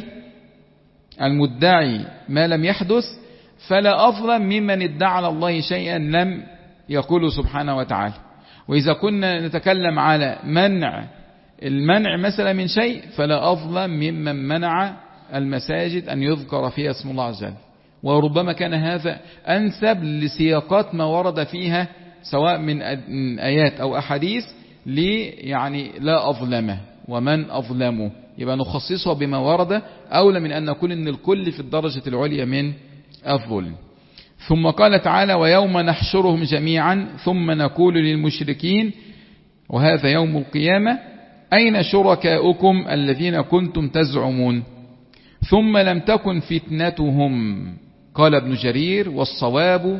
المدعي ما لم يحدث فلا أظلم ممن ادعى على الله شيئا لم يقوله سبحانه وتعالى. وإذا كنا نتكلم على منع المنع مثلا من شيء فلا أظلم ممن منع المساجد أن يذكر فيها اسم الله عز وجل. وربما كان هذا أنسب لسياقات ما ورد فيها سواء من آيات أو أحاديث لي يعني لا أظلمه ومن أظلمه، يبقى نخصصها بما ورد أولى من أن نقول إن الكل في الدرجة العليا من الظلم. ثم قال تعالى ويوم نحشرهم جميعا ثم نقول للمشركين وهذا يوم القيامة أين شركاؤكم الذين كنتم تزعمون ثم لم تكن فتنتهم قال ابن جرير والصواب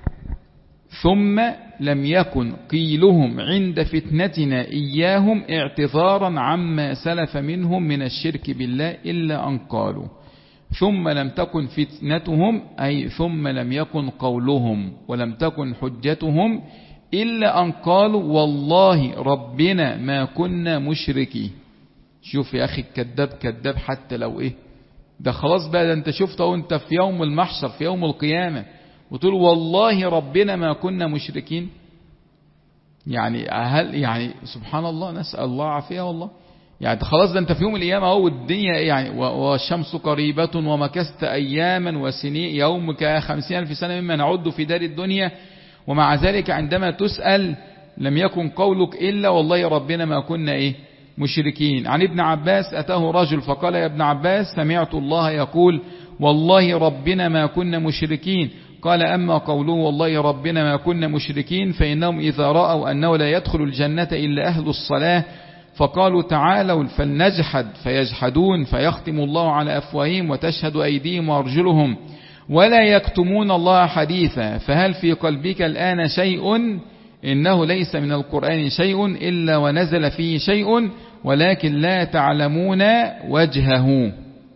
ثم لم يكن قيلهم عند فتنتنا إياهم اعتذارا عما سلف منهم من الشرك بالله إلا أن قالوا ثم لم تكن فتنتهم أي ثم لم يكن قولهم ولم تكن حجتهم إلا أن قالوا والله ربنا ما كنا مشركين. شوف يا أخي الكذاب كذاب حتى لو إيه ده خلاص بقى، ده أنت شفته وأنت في يوم المحشر في يوم القيامة وتقول والله ربنا ما كنا مشركين. يعني هل يعني سبحان الله نسأل الله عافية والله. يعني خلاص ده أنت في يوم القيامة أهو الدنيا يعني والشمس قريبة ومكثت أياما وسنين يومك خمسين ألف سنة مما نعد في دار الدنيا ومع ذلك عندما تسأل لم يكن قولك إلا والله ربنا ما كنا إيه مشركين. عن ابن عباس أتاه رجل فقال يا ابن عباس سمعت الله يقول والله ربنا ما كنا مشركين قال أما قوله والله ربنا ما كنا مشركين فإنهم إذا رأوا أنه لا يدخل الجنة إلا أهل الصلاة فقالوا تعالوا فلنجحد فيجحدون فيختم الله على أفواههم وتشهد أيديهم وأرجلهم ولا يكتمون الله حديثا فهل في قلبك الآن شيء إنه ليس من القرآن شيء إلا ونزل فيه شيء ولكن لا تعلمون وجهه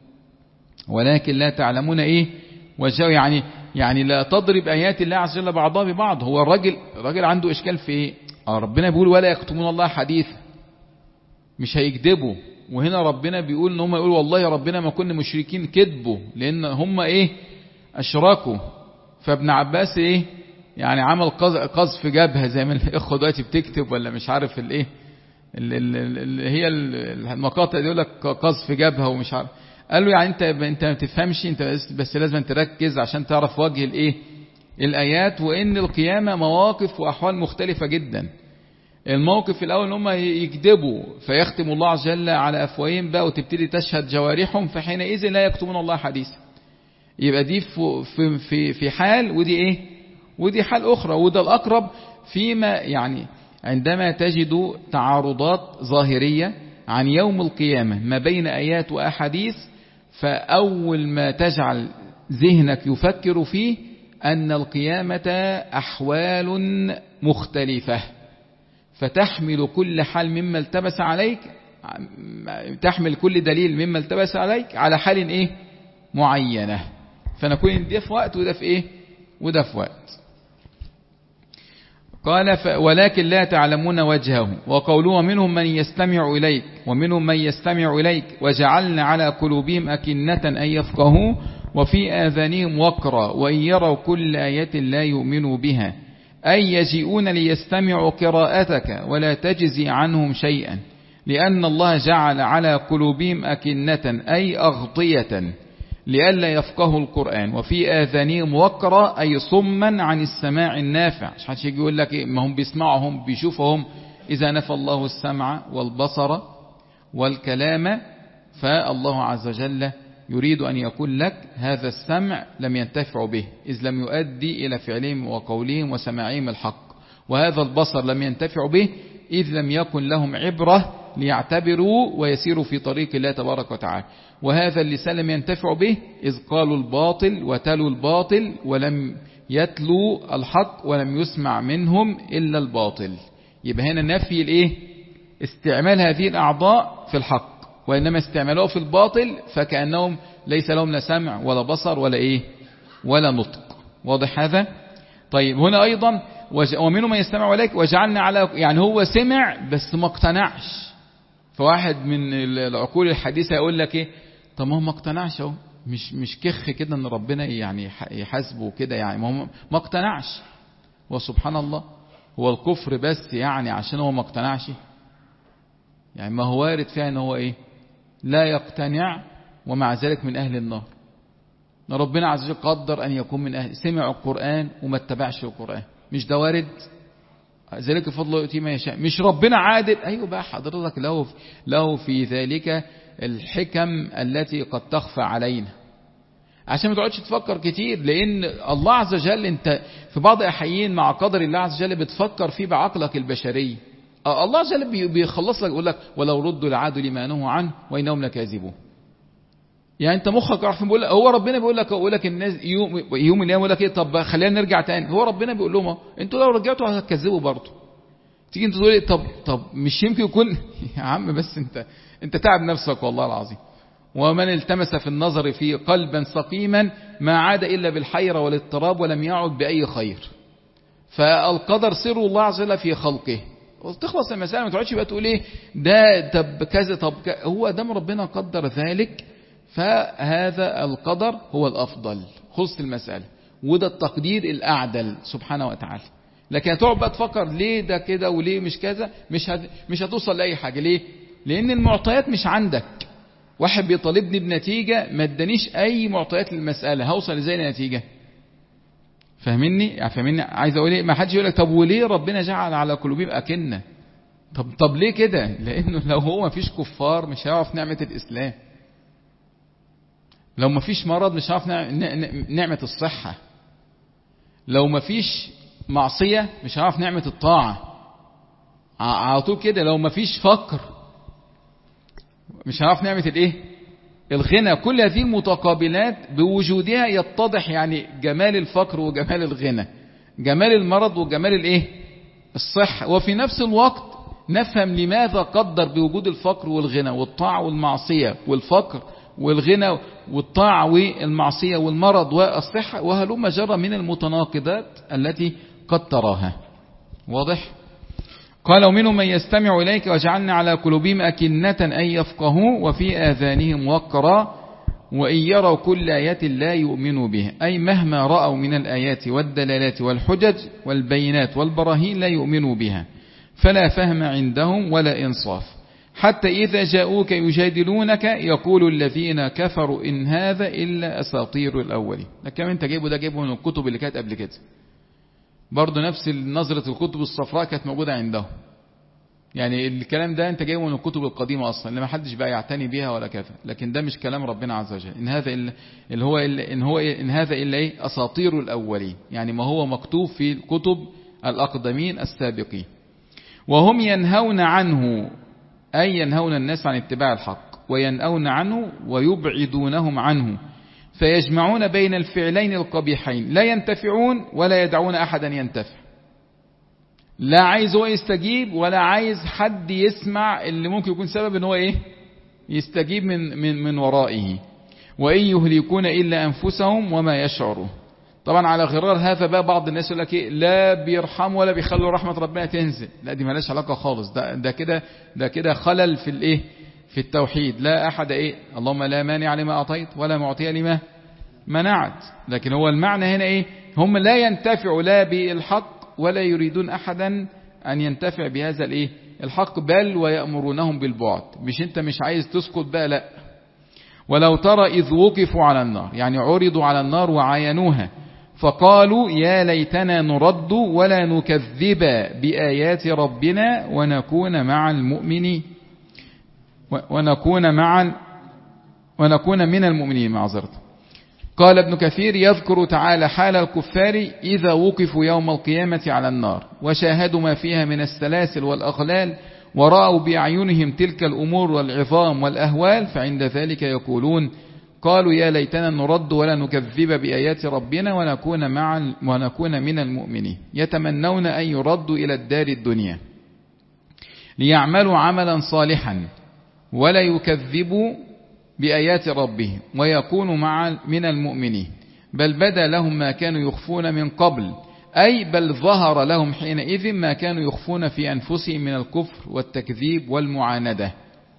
ولكن لا تعلمون إيه وجهه يعني يعني لا تضرب آيات الله عز وجل بعضها ببعض. هو الراجل الراجل عنده إشكال في إيه؟ ربنا بيقول ولا يكتمون الله حديثا مش هيكذبوا، وهنا ربنا بيقول ان هم يقولوا والله ربنا ما كنا مشركين كذبوا لان هم ايه اشركوا. فابن عباس ايه يعني عمل قذف جبهة زي ما الاخوه دلوقتي بتكتب ولا مش عارف الايه اللي هي المقاطع دي يقول لك قذف جبهة ومش عارف. قال له يعني انت انت ما تفهمش انت بس لازم تركز عشان تعرف وجه الايه الايات وان القيامة مواقف واحوال مختلفة جدا. الموقف الأول ان هم يكذبوا فيختم الله عز وجل على أفواههم بقى وتبتدي تشهد جوارحهم فحينئذ لا يكتمون الله حديثا. يبقى دي في في في حال ودي ايه ودي حال أخرى. وده الأقرب فيما يعني عندما تجد تعارضات ظاهرية عن يوم القيامة ما بين آيات وأحاديث فأول ما تجعل ذهنك يفكر فيه أن القيامة أحوال مختلفة فتحمل كل حال مما التبس عليك تحمل كل دليل مما التبس عليك على حال ايه معينة فنكون ده في وقت وده في ايه وده في وقت. قال ولكن لا تعلمون وجهه وقوله منهم من يستمع إليك ومنهم من يستمع إليك وجعلنا على قلوبهم أكنة أن يفقهوا وفي آذانهم وقرا وإن يروا كل آية لا يؤمنوا بها أي يجيئون ليستمعوا قراءتك ولا تجزي عنهم شيئا لأن الله جعل على قلوبهم أكنة أي أغطية لئلا يفقهوا القرآن وفي آذانهم وقرا أي صما عن السماع النافع. مش حدش يجي يقول لك إيه ما هم بيسمعهم بيشوفهم إذا نفى الله السمع والبصر والكلام فالله عز وجل يريد أن يقول لك هذا السمع لم ينتفع به إذ لم يؤدي إلى فعلهم وقولهم وسماعهم الحق وهذا البصر لم ينتفع به إذ لم يكن لهم عبرة ليعتبروا ويسيروا في طريق الله تبارك وتعالى وهذا اللسان لم ينتفع به إذ قالوا الباطل وتلوا الباطل ولم يتلوا الحق ولم يسمع منهم إلا الباطل. يبقى هنا نفي الإيه استعمال هذه الأعضاء في الحق وإنما استعملوه في الباطل فكأنهم ليس لهم لا سمع ولا بصر ولا إيه ولا نطق. واضح هذا؟ طيب هنا أيضا ومنهم من يستمع إليك وجعلنا على، يعني هو سمع بس ما اقتنعش. فواحد من العقول الحديثة يقول لك ايه، طب ما هو ما اقتنعش اهو، مش مش كخ كده ان ربنا يعني يحاسبه كده، يعني ما هو ما اقتنعش. وسبحان الله، هو الكفر بس يعني عشان هو ما اقتنعش؟ يعني ما هو وارد فيها ان هو ايه، لا يقتنع ومع ذلك من اهل النار. ربنا عز وجل قدر ان يكون من اهل، سمع القرآن وما اتبعش القرآن، مش ده وارد؟ ذلك الفضل يؤتيه ما يشاء. مش ربنا عادل؟ ايوه بقى حضرتك، له له في ذلك الحكم التي قد تخفى علينا، عشان ما تقعدش تفكر كتير. لان الله عز وجل انت في بعض احيان مع قدر الله عز وجل بتفكر فيه بعقلك البشري. الله عز وجل بيخلص لك، يقول لك ولو ردوا لعادوا لما نهوا عنه وانهم لكاذبون. يعني انت مخك راح فين؟ بيقول لك هو ربنا بيقول لك، يقول لك الناس يوم يوم القيامه يقول لك ايه، طب خلينا نرجع تاني. هو ربنا بيقول لهم انتوا لو رجعتوا هتكذبوا برضه. تيجي انت تقول ايه، طب طب مش يمكن يكون يا عم بس انت انت تعب نفسك والله العظيم. ومن التمس في النظر في قلبا سقيما ما عاد الا بالحيره والاضطراب ولم يعد باي خير. فالقدر سر الله عز وجل في خلقه. وتخلص المسألة، ما تقعدش بقى تقول ايه ده طب كذا طب كذا. هو دام ربنا قدر ذلك فهذا القدر هو الأفضل، خلص المسألة. وده التقدير الأعدل سبحانه وتعالى. لكن هتقعد بقى تفكر ليه ده كده وليه مش كذا، مش هت... مش هتوصل لأي حاجة. ليه؟ لأن المعطيات مش عندك. واحد بيطالبني بنتيجة ما ادانيش أي معطيات للمسألة، هوصل ازاي لنتيجة؟ فاهميني؟ يعني فاهميني عايز اقول ايه؟ ما حدش يقول لك طب وليه ربنا جعل على قلوبهم أكنة؟ طب طب ليه كده؟ لأنه لو هو ما فيش كفار مش هيعرف نعمة الإسلام. لو ما فيش مرض مش هيعرف نعمة الصحة. لو ما فيش معصية مش هيعرف نعمة الطاعة. على طول كده. لو ما فيش فقر مش هيعرف نعمة الايه؟ الغنى. كل هذه المتقابلات بوجودها يتضح يعني جمال الفقر وجمال الغنى، جمال المرض وجمال الايه؟ الصحة. وفي نفس الوقت نفهم لماذا قدر بوجود الفقر والغنى والطاعة والمعصية والفقر والغنى والطاعة والمعصية والمرض والصحة وهلم جرى من المتناقضات التي قد تراها. واضح؟ قال ومنهم من يستمع إليك وجعلنا على قلوبهم أكنة أن يفقهوا وفي آذانهم وقرا وإن يروا كل آيات لا يؤمنوا بها. أي مهما رأوا من الآيات والدلالات والحجج والبينات والبراهين لا يؤمنوا بها، فلا فهم عندهم ولا إنصاف. حتى إذا جاءوك يجادلونك يقول الذين كفروا إن هذا إلا أساطير الأولين. لكن انت جايبه ده جايبه من الكتب اللي كانت قبل كده. برضه نفس نظرة الكتب الصفراء كانت موجودة عندهم. يعني الكلام ده انت جايبه من الكتب القديمة أصلا اللي ما حدش بقى يعتني بيها ولا كذا. لكن ده مش كلام ربنا عز وجل. إن هذا إلا اللي هو إلا إن هو إن هذا إلا إيه؟ أساطير الأولين. يعني ما هو مكتوب في الكتب الأقدمين السابقين. وهم ينهون عنه، أي ينهون الناس عن اتباع الحق وينأون عنه ويبعدونهم عنه، فيجمعون بين الفعلين القبيحين لا ينتفعون ولا يدعون أحدا ينتفع. لا عايز هو يستجيب ولا عايز حد يسمع اللي ممكن يكون سبب ان هو ايه يستجيب من, من, من ورائه. وإن يهلكون إلا أنفسهم وما يشعروا. طبعا على غرار هذا بقى بعض الناس يقول لك ايه لا بيرحموا ولا بيخلوا رحمة ربنا تنزل. لا دي مالهاش علاقة خالص. ده ده كده ده كده خلل في الايه في التوحيد. لا أحد ايه اللهم لا مانع لما أعطيت ولا معطي لما منعت. لكن هو المعنى هنا ايه؟ هم لا ينتفعوا لا بالحق ولا يريدون أحدا أن ينتفع بهذا الايه الحق، بل ويأمرونهم بالبعد. مش انت مش عايز تسكت بقى، لا. ولو ترى إذ وقفوا على النار، يعني عرضوا على النار وعاينوها، فقالوا يا ليتنا نرد ولا نكذب بآيات ربنا ونكون مع المؤمنين ونكون مع ونكون من المؤمنين معذرة. قال ابن كثير يذكر تعالى حال الكفار إذا وقفوا يوم القيامة على النار وشاهدوا ما فيها من السلاسل والأغلال ورأوا بأعينهم تلك الأمور والعظام والأهوال، فعند ذلك يقولون قالوا يا ليتنا نرد ولا نكذب بآيات ربنا ونكون مع ونكون من المؤمنين. يتمنون أن يردوا إلى الدار الدنيا ليعملوا عملا صالحا ولا يكذبوا بآيات ربهم ويكونوا مع من المؤمنين، بل بدا لهم ما كانوا يخفون من قبل أي بل ظهر لهم حينئذ ما كانوا يخفون في أنفسهم من الكفر والتكذيب والمعاندة،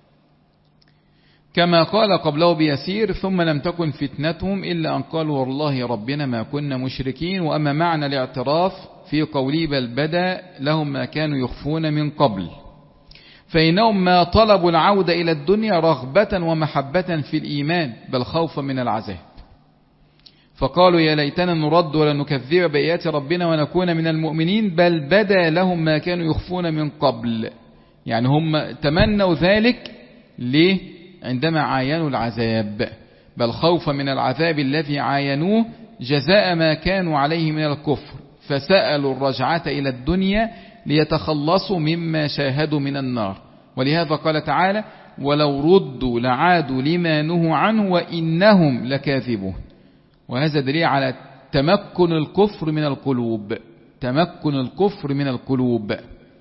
كما قال قبله بيسير: ثم لم تكن فتنتهم إلا أن قالوا والله ربنا ما كنا مشركين. وأما معنى الاعتراف في قوله بل بدا لهم ما كانوا يخفون من قبل، فإنهم ما طلبوا العودة إلى الدنيا رغبة ومحبة في الإيمان بل خوفا من العذاب، فقالوا يا ليتنا نرد ولا نكذب بآيات ربنا ونكون من المؤمنين. بل بدا لهم ما كانوا يخفون من قبل، يعني هم تمنوا ذلك ليه؟ عندما عاينوا العذاب، بل خوفا من العذاب الذي عاينوه جزاء ما كانوا عليه من الكفر، فسألوا الرجعة إلى الدنيا ليتخلصوا مما شاهدوا من النار. ولهذا قال تعالى: ولو ردوا لعادوا لما نهوا عنه وإنهم لكاذبون. وهذا دليل على تمكن الكفر من القلوب، تمكن الكفر من القلوب.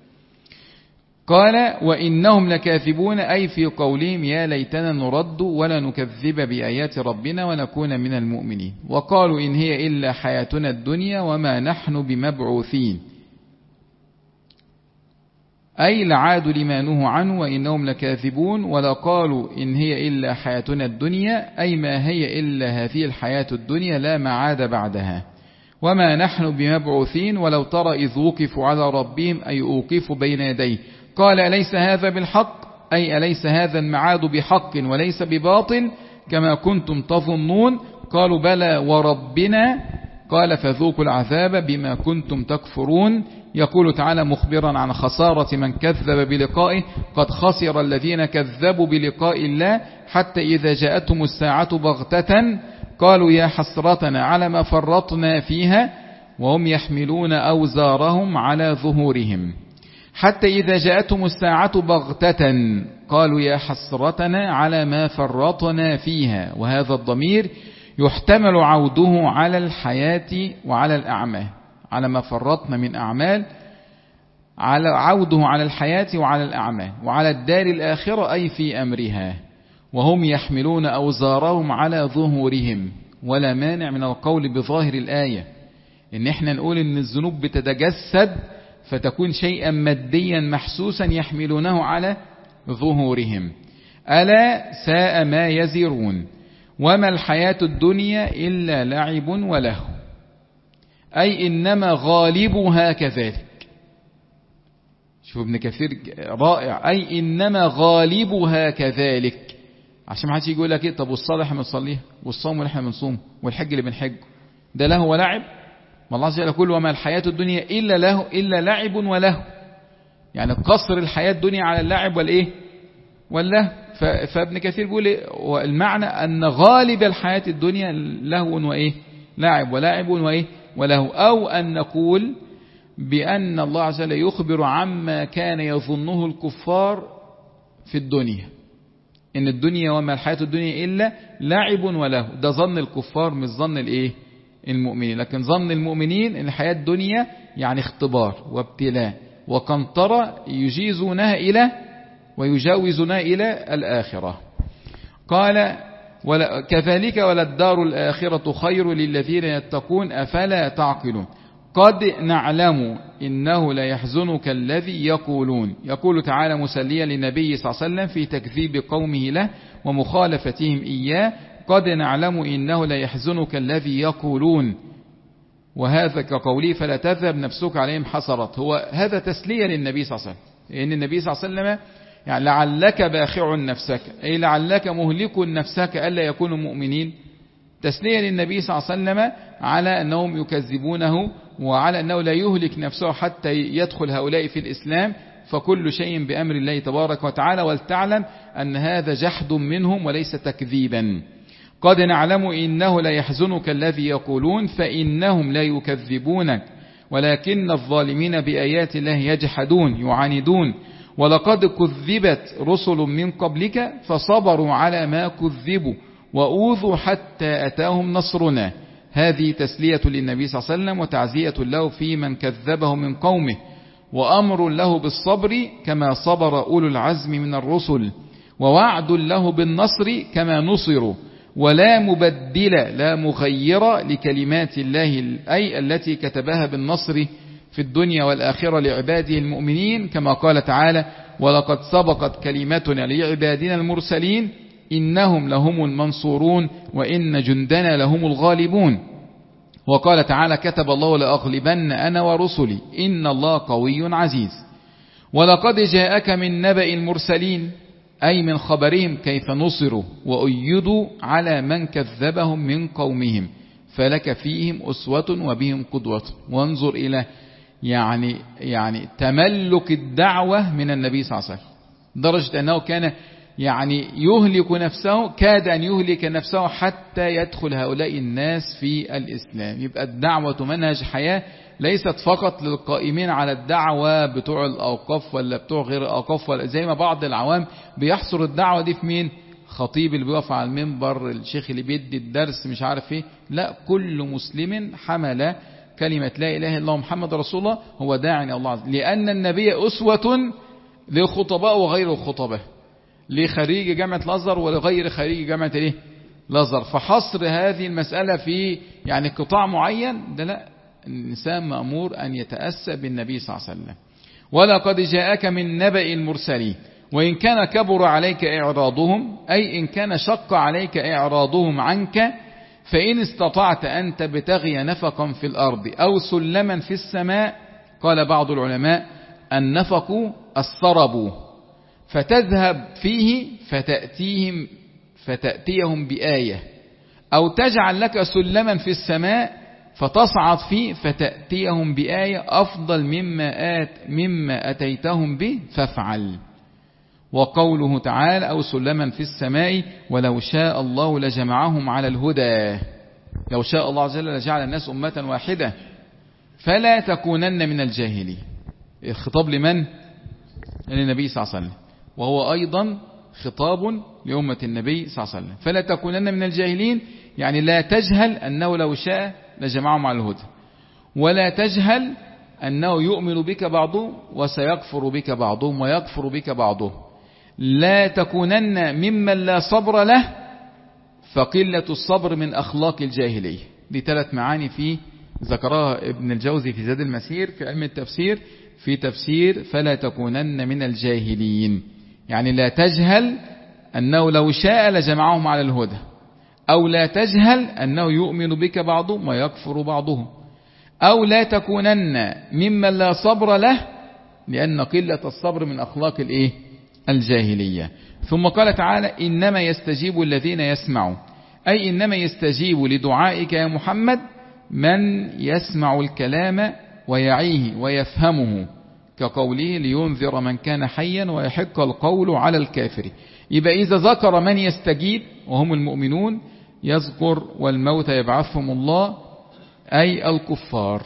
قال: وإنهم لكاذبون، أي في قولهم يا ليتنا نرد ولا نكذب بآيات ربنا ونكون من المؤمنين. وقالوا إن هي إلا حياتنا الدنيا وما نحن بمبعوثين، أي لعادوا لما نهوا عنه وإنهم لكاذبون. ولا قالوا إن هي إلا حياتنا الدنيا، أي ما هي إلا هذه الحياة الدنيا لا معاد بعدها، وما نحن بمبعوثين. ولو ترى إذ وقفوا على ربهم، أي أوقفوا بين يديه، قال أليس هذا بالحق، أي أليس هذا المعاد بحق وليس بباطل كما كنتم تظنون. قالوا بلى وربنا، قال فذوقوا العذاب بما كنتم تكفرون. يقول تعالى مخبرا عن خسارة من كذب بلقائه: قد خسر الذين كذبوا بلقاء الله حتى إذا جاءتهم الساعة بغتة قالوا يا حسرتنا على ما فرطنا فيها وهم يحملون أوزارهم على ظهورهم. حتى إذا جاءتهم الساعة بغتة قالوا يا حسرتنا على ما فرطنا فيها. وهذا الضمير يحتمل عوده على الحياة وعلى الأعمال، على ما فرطنا من أعمال، على عوده على الحياة وعلى الأعمال وعلى الدار الآخرة، أي في أمرها. وهم يحملون أوزارهم على ظهورهم. ولا مانع من القول بظاهر الآية إن احنا نقول إن الذنوب بتتجسد فتكون شيئا ماديا محسوسا يحملونه على ظهورهم. ألا ساء ما يزرون. وما الحياة الدنيا إلا لعب ولهو، أي إنما غالبها كذلك. شوف ابن كثير رائع، أي إنما غالبها كذلك، عشان ما حدش يقول لك إيه طب والصلاة احنا بنصليها والصوم اللي احنا بنصوم والحج اللي بنحج ده لهو ولعب؟ ما الله عز وجل يقول وما الحياة الدنيا إلا له إلا لعب وله، يعني قصر الحياة الدنيا على اللعب والإيه والله. فابن كثير بيقول المعنى أن غالب الحياة الدنيا لهو وإيه لعب ولاعب وإيه وله. أو أن نقول بأن الله عز وجل يخبر عما كان يظنه الكفار في الدنيا، إن الدنيا وما الحياة الدنيا إلا لعب وله. ده ظن الكفار مش ظن الإيه المؤمنين، لكن ظن المؤمنين إن الحياة الدنيا يعني اختبار وابتلاء وقنطرة يجيزونها إلى ويجاوزنا إلى الآخرة. قال ولا كذلك ولا الدار الآخرة خير للذين يتقون أفلا تعقلون. قد نعلم إنه لا يحزنك الذي يقولون. يقول تعالى مسليا للنبي صلى الله عليه وسلم في تكذيب قومه له ومخالفتهم إياه: قد نعلم إنه لا يحزنك الذي يقولون. وهذا كقوله فلا تذهب نفسك عليهم حسرت. هو هذا تسلية للنبي صلى الله عليه وسلم، لأن النبي صلى الله عليه وسلم يعني لعلك باخع نفسك، أي لعلك مهلك نفسك ألا يكونوا مؤمنين. تسلية للنبي صلى الله عليه وسلم على أنهم يكذبونه وعلى أنه لا يهلك نفسه حتى يدخل هؤلاء في الإسلام، فكل شيء بأمر الله تبارك وتعالى. ولتعلم أن هذا جحد منهم وليس تكذيبا. قد نعلم إنه لا يحزنك الذي يقولون فإنهم لا يكذبونك ولكن الظالمين بآيات الله يجحدون يعاندون. ولقد كذبت رسل من قبلك فصبروا على ما كذبوا وأوذوا حتى أتاهم نصرنا. هذه تسلية للنبي صلى الله عليه وسلم وتعزية له في من كذبه من قومه، وأمر له بالصبر كما صبر أولو العزم من الرسل، ووعد له بالنصر كما نصروا، ولا مبدل لا مغير لكلمات الله أي التي كتبها بالنصر في الدنيا والآخرة لعباده المؤمنين، كما قال تعالى: ولقد سبقت كلمتنا لعبادنا المرسلين إنهم لهم المنصورون وإن جندنا لهم الغالبون. وقال تعالى: كتب الله لأغلبن أنا ورسلي إن الله قوي عزيز. ولقد جاءك من نبأ المرسلين أي من خبرهم كيف نصروا وأيدوا على من كذبهم من قومهم فلك فيهم أسوة وبهم قدوة. وانظر إلى يعني يعني تملك الدعوة من النبي صلى الله عليه وسلم، درجة أنه كان يعني يهلك نفسه، كاد أن يهلك نفسه حتى يدخل هؤلاء الناس في الإسلام. يبقى الدعوة منهج حياة، ليست فقط للقائمين على الدعوة بتوع الأوقاف ولا بتوع غير الأوقاف، ولا زي ما بعض العوام بيحصر الدعوة دي في مين؟ خطيب اللي بيقف على المنبر، الشيخ اللي بيدي الدرس، مش عارف ايه. لا، كل مسلم حمل كلمة لا إله إلا الله محمد رسول الله هو داعي إلى الله عز وجل، لأن النبي أسوة للخطباء وغير الخطباء، لخريج جامعة الأزهر ولغير خريج جامعة الايه؟ الأزهر. فحصر هذه المسألة في يعني قطاع معين ده لا، الإنسان مأمور أن يتأسى بالنبي صلى الله عليه وسلم. ولقد جاءك من نبأ المرسلين وإن كان كبر عليك إعراضهم أي إن كان شق عليك إعراضهم عنك فإن استطعت أن تبتغي نفقا في الأرض أو سلما في السماء. قال بعض العلماء: النفق السرب فتذهب فيه فتأتيهم فتأتيهم بآية، أو تجعل لك سلما في السماء فتصعد فيه فتأتيهم بآية أفضل مما, آت مما أتيتهم به فافعل. وقوله تعالى: أو سلما في السماء ولو شاء الله لجمعهم على الهدى. لو شاء الله عز وجل لجعل الناس أمة واحدة فلا تكونن من الجاهلين. الخطاب لمن؟ للنبي صلى الله عليه وسلم، وهو أيضا خطاب لأمة النبي صلى الله عليه وسلم. فلا تكونن من الجاهلين يعني لا تجهل أنه لو شاء لجمعهم على الهدى، ولا تجهل أنه يؤمن بك بعضهم وسيكفر بك بعضهم ويكفر بك بعضهم. لا تكونن ممن لا صبر له فقلة الصبر من أخلاق الجاهلية. دي ثلاث معاني في ذكرها ابن الجوزي في زاد المسير في علم التفسير في تفسير فلا تكونن من الجاهلين. يعني لا تجهل أنه لو شاء لجمعهم على الهدى، أو لا تجهل أنه يؤمن بك بعضهم ويكفر بعضهم، أو لا تكونن ممن لا صبر له لأن قلة الصبر من أخلاق الإيه؟ الجاهلية. ثم قال تعالى: إنما يستجيب الذين يسمعون أي إنما يستجيب لدعائك يا محمد من يسمع الكلام ويعيه ويفهمه، كقوله: لينذر من كان حيا ويحق القول على الكافر. يبقى إذا ذكر من يستجيب وهم المؤمنون يذكر والموت يبعثهم الله أي الكفار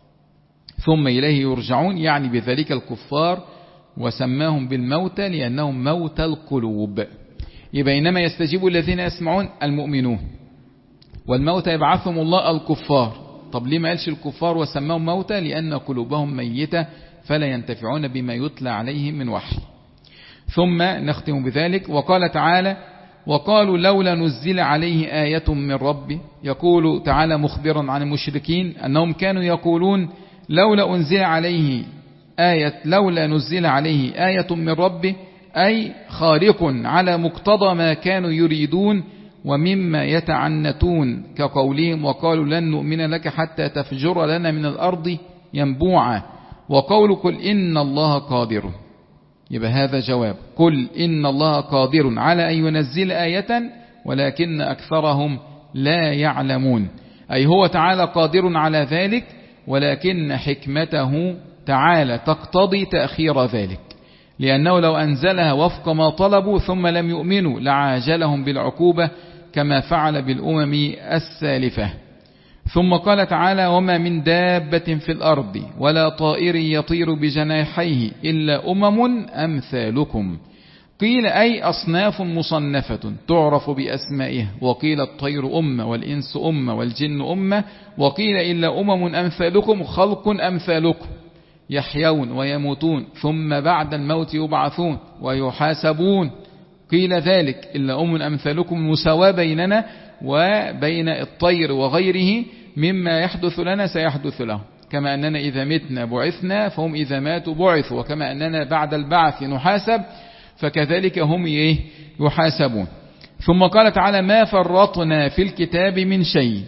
ثم إليه يرجعون، يعني بذلك الكفار، وسماهم بالموتى لأنهم موتى القلوب. يبقى إنما يستجيب الذين يسمعون المؤمنون، والموتى يبعثهم الله الكفار. طب ليه ما قالش الكفار وسماهم موتى؟ لأن قلوبهم ميتة فلا ينتفعون بما يتلى عليهم من وحي. ثم نختم بذلك: وقال تعالى: وقالوا لولا نزل عليه آية من ربه. يقول تعالى مخبرا عن المشركين أنهم كانوا يقولون لولا أنزل عليه آية لولا نزل عليه آية من ربه أي خارق على مقتضى ما كانوا يريدون ومما يتعنتون، كقولهم: وقالوا لن نؤمن لك حتى تفجر لنا من الأرض ينبوعا. وقول: قل إن الله قادر. يبقى هذا جواب: قل إن الله قادر على أن ينزل آية ولكن أكثرهم لا يعلمون. أي هو تعالى قادر على ذلك، ولكن حكمته تعالى تقتضي تأخير ذلك، لأنه لو أنزلها وفق ما طلبوا ثم لم يؤمنوا لعاجلهم بالعقوبة كما فعل بالأمم السالفة. ثم قال تعالى: وما من دابة في الأرض ولا طائر يطير بجناحيه إلا أمم أمثالكم. قيل أي أصناف مصنفة تعرف بأسمائها، وقيل الطير أمة والإنس أمة والجن أمة، وقيل إلا أمم أمثالكم خلق أمثالكم يحيون ويموتون ثم بعد الموت يبعثون ويحاسبون. قيل ذلك إلا أم أمثالكم مساواة بيننا وبين الطير وغيره مما يحدث لنا سيحدث له، كما أننا إذا متنا بعثنا فهم إذا ماتوا بعثوا، وكما أننا بعد البعث نحاسب فكذلك هم يحاسبون. ثم قال تعالى ما فرطنا في الكتاب من شيء،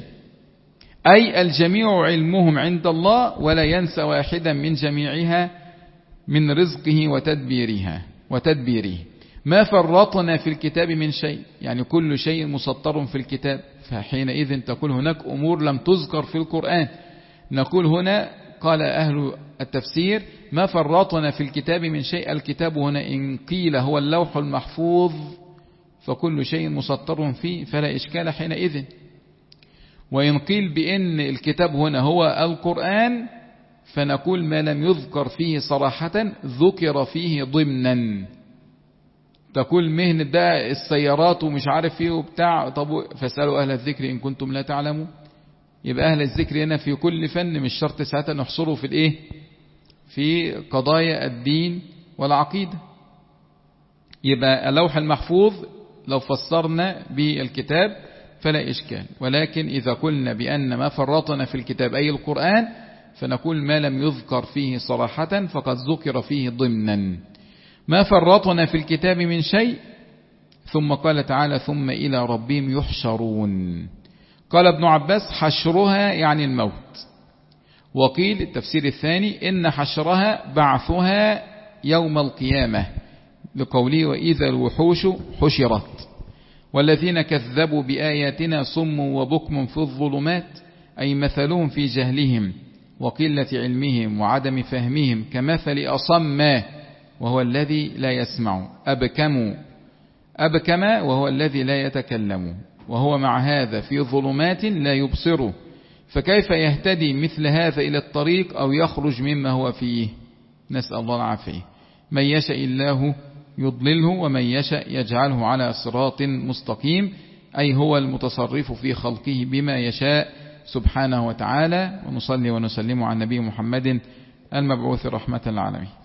أي الجميع علمهم عند الله ولا ينسى واحدا من جميعها من رزقه وتدبيرها وتدبيره. ما فرطنا في الكتاب من شيء يعني كل شيء مسطر في الكتاب، فحينئذ تقول هناك أمور لم تذكر في القرآن. نقول هنا قال أهل التفسير ما فرطنا في الكتاب من شيء، الكتاب هنا إن قيل هو اللوح المحفوظ فكل شيء مسطر فيه فلا إشكال حينئذ، وإن قيل بأن الكتاب هنا هو القرآن فنقول ما لم يذكر فيه صراحة ذكر فيه ضمنا. تقول مهنة ده السيارات ومش عارف فيه وبتاع، طب فاسألوا أهل الذكر إن كنتم لا تعلمون. يبقى أهل الذكر هنا في كل فن، مش شرط ساعتها نحصره في الإيه في قضايا الدين والعقيدة. يبقى اللوح المحفوظ لو فسرنا بالكتاب فلا إشكال، ولكن إذا قلنا بأن ما فرطنا في الكتاب أي القرآن فنقول ما لم يذكر فيه صراحة فقد ذكر فيه ضمنا. ما فرطنا في الكتاب من شيء. ثم قال تعالى ثم إلى ربهم يحشرون. قال ابن عباس حشرها يعني الموت، وقيل التفسير الثاني إن حشرها بعثها يوم القيامة لقوله وإذا الوحوش حشرت. والذين كذبوا بآياتنا صم وبكم في الظلمات أي مثلهم في جهلهم وقلة علمهم وعدم فهمهم كمثل أصم وهو الذي لا يسمع، أبكم أبكم وهو الذي لا يتكلم، وهو مع هذا في ظلمات لا يبصر، فكيف يهتدي مثل هذا إلى الطريق أو يخرج مما هو فيه؟ نسأل الله العافية. من يشاء الله يضلله ومن يشاء يجعله على صراط مستقيم، أي هو المتصرف في خلقه بما يشاء سبحانه وتعالى. ونصلي ونسلم على النبي محمد المبعوث رحمة للعالمين.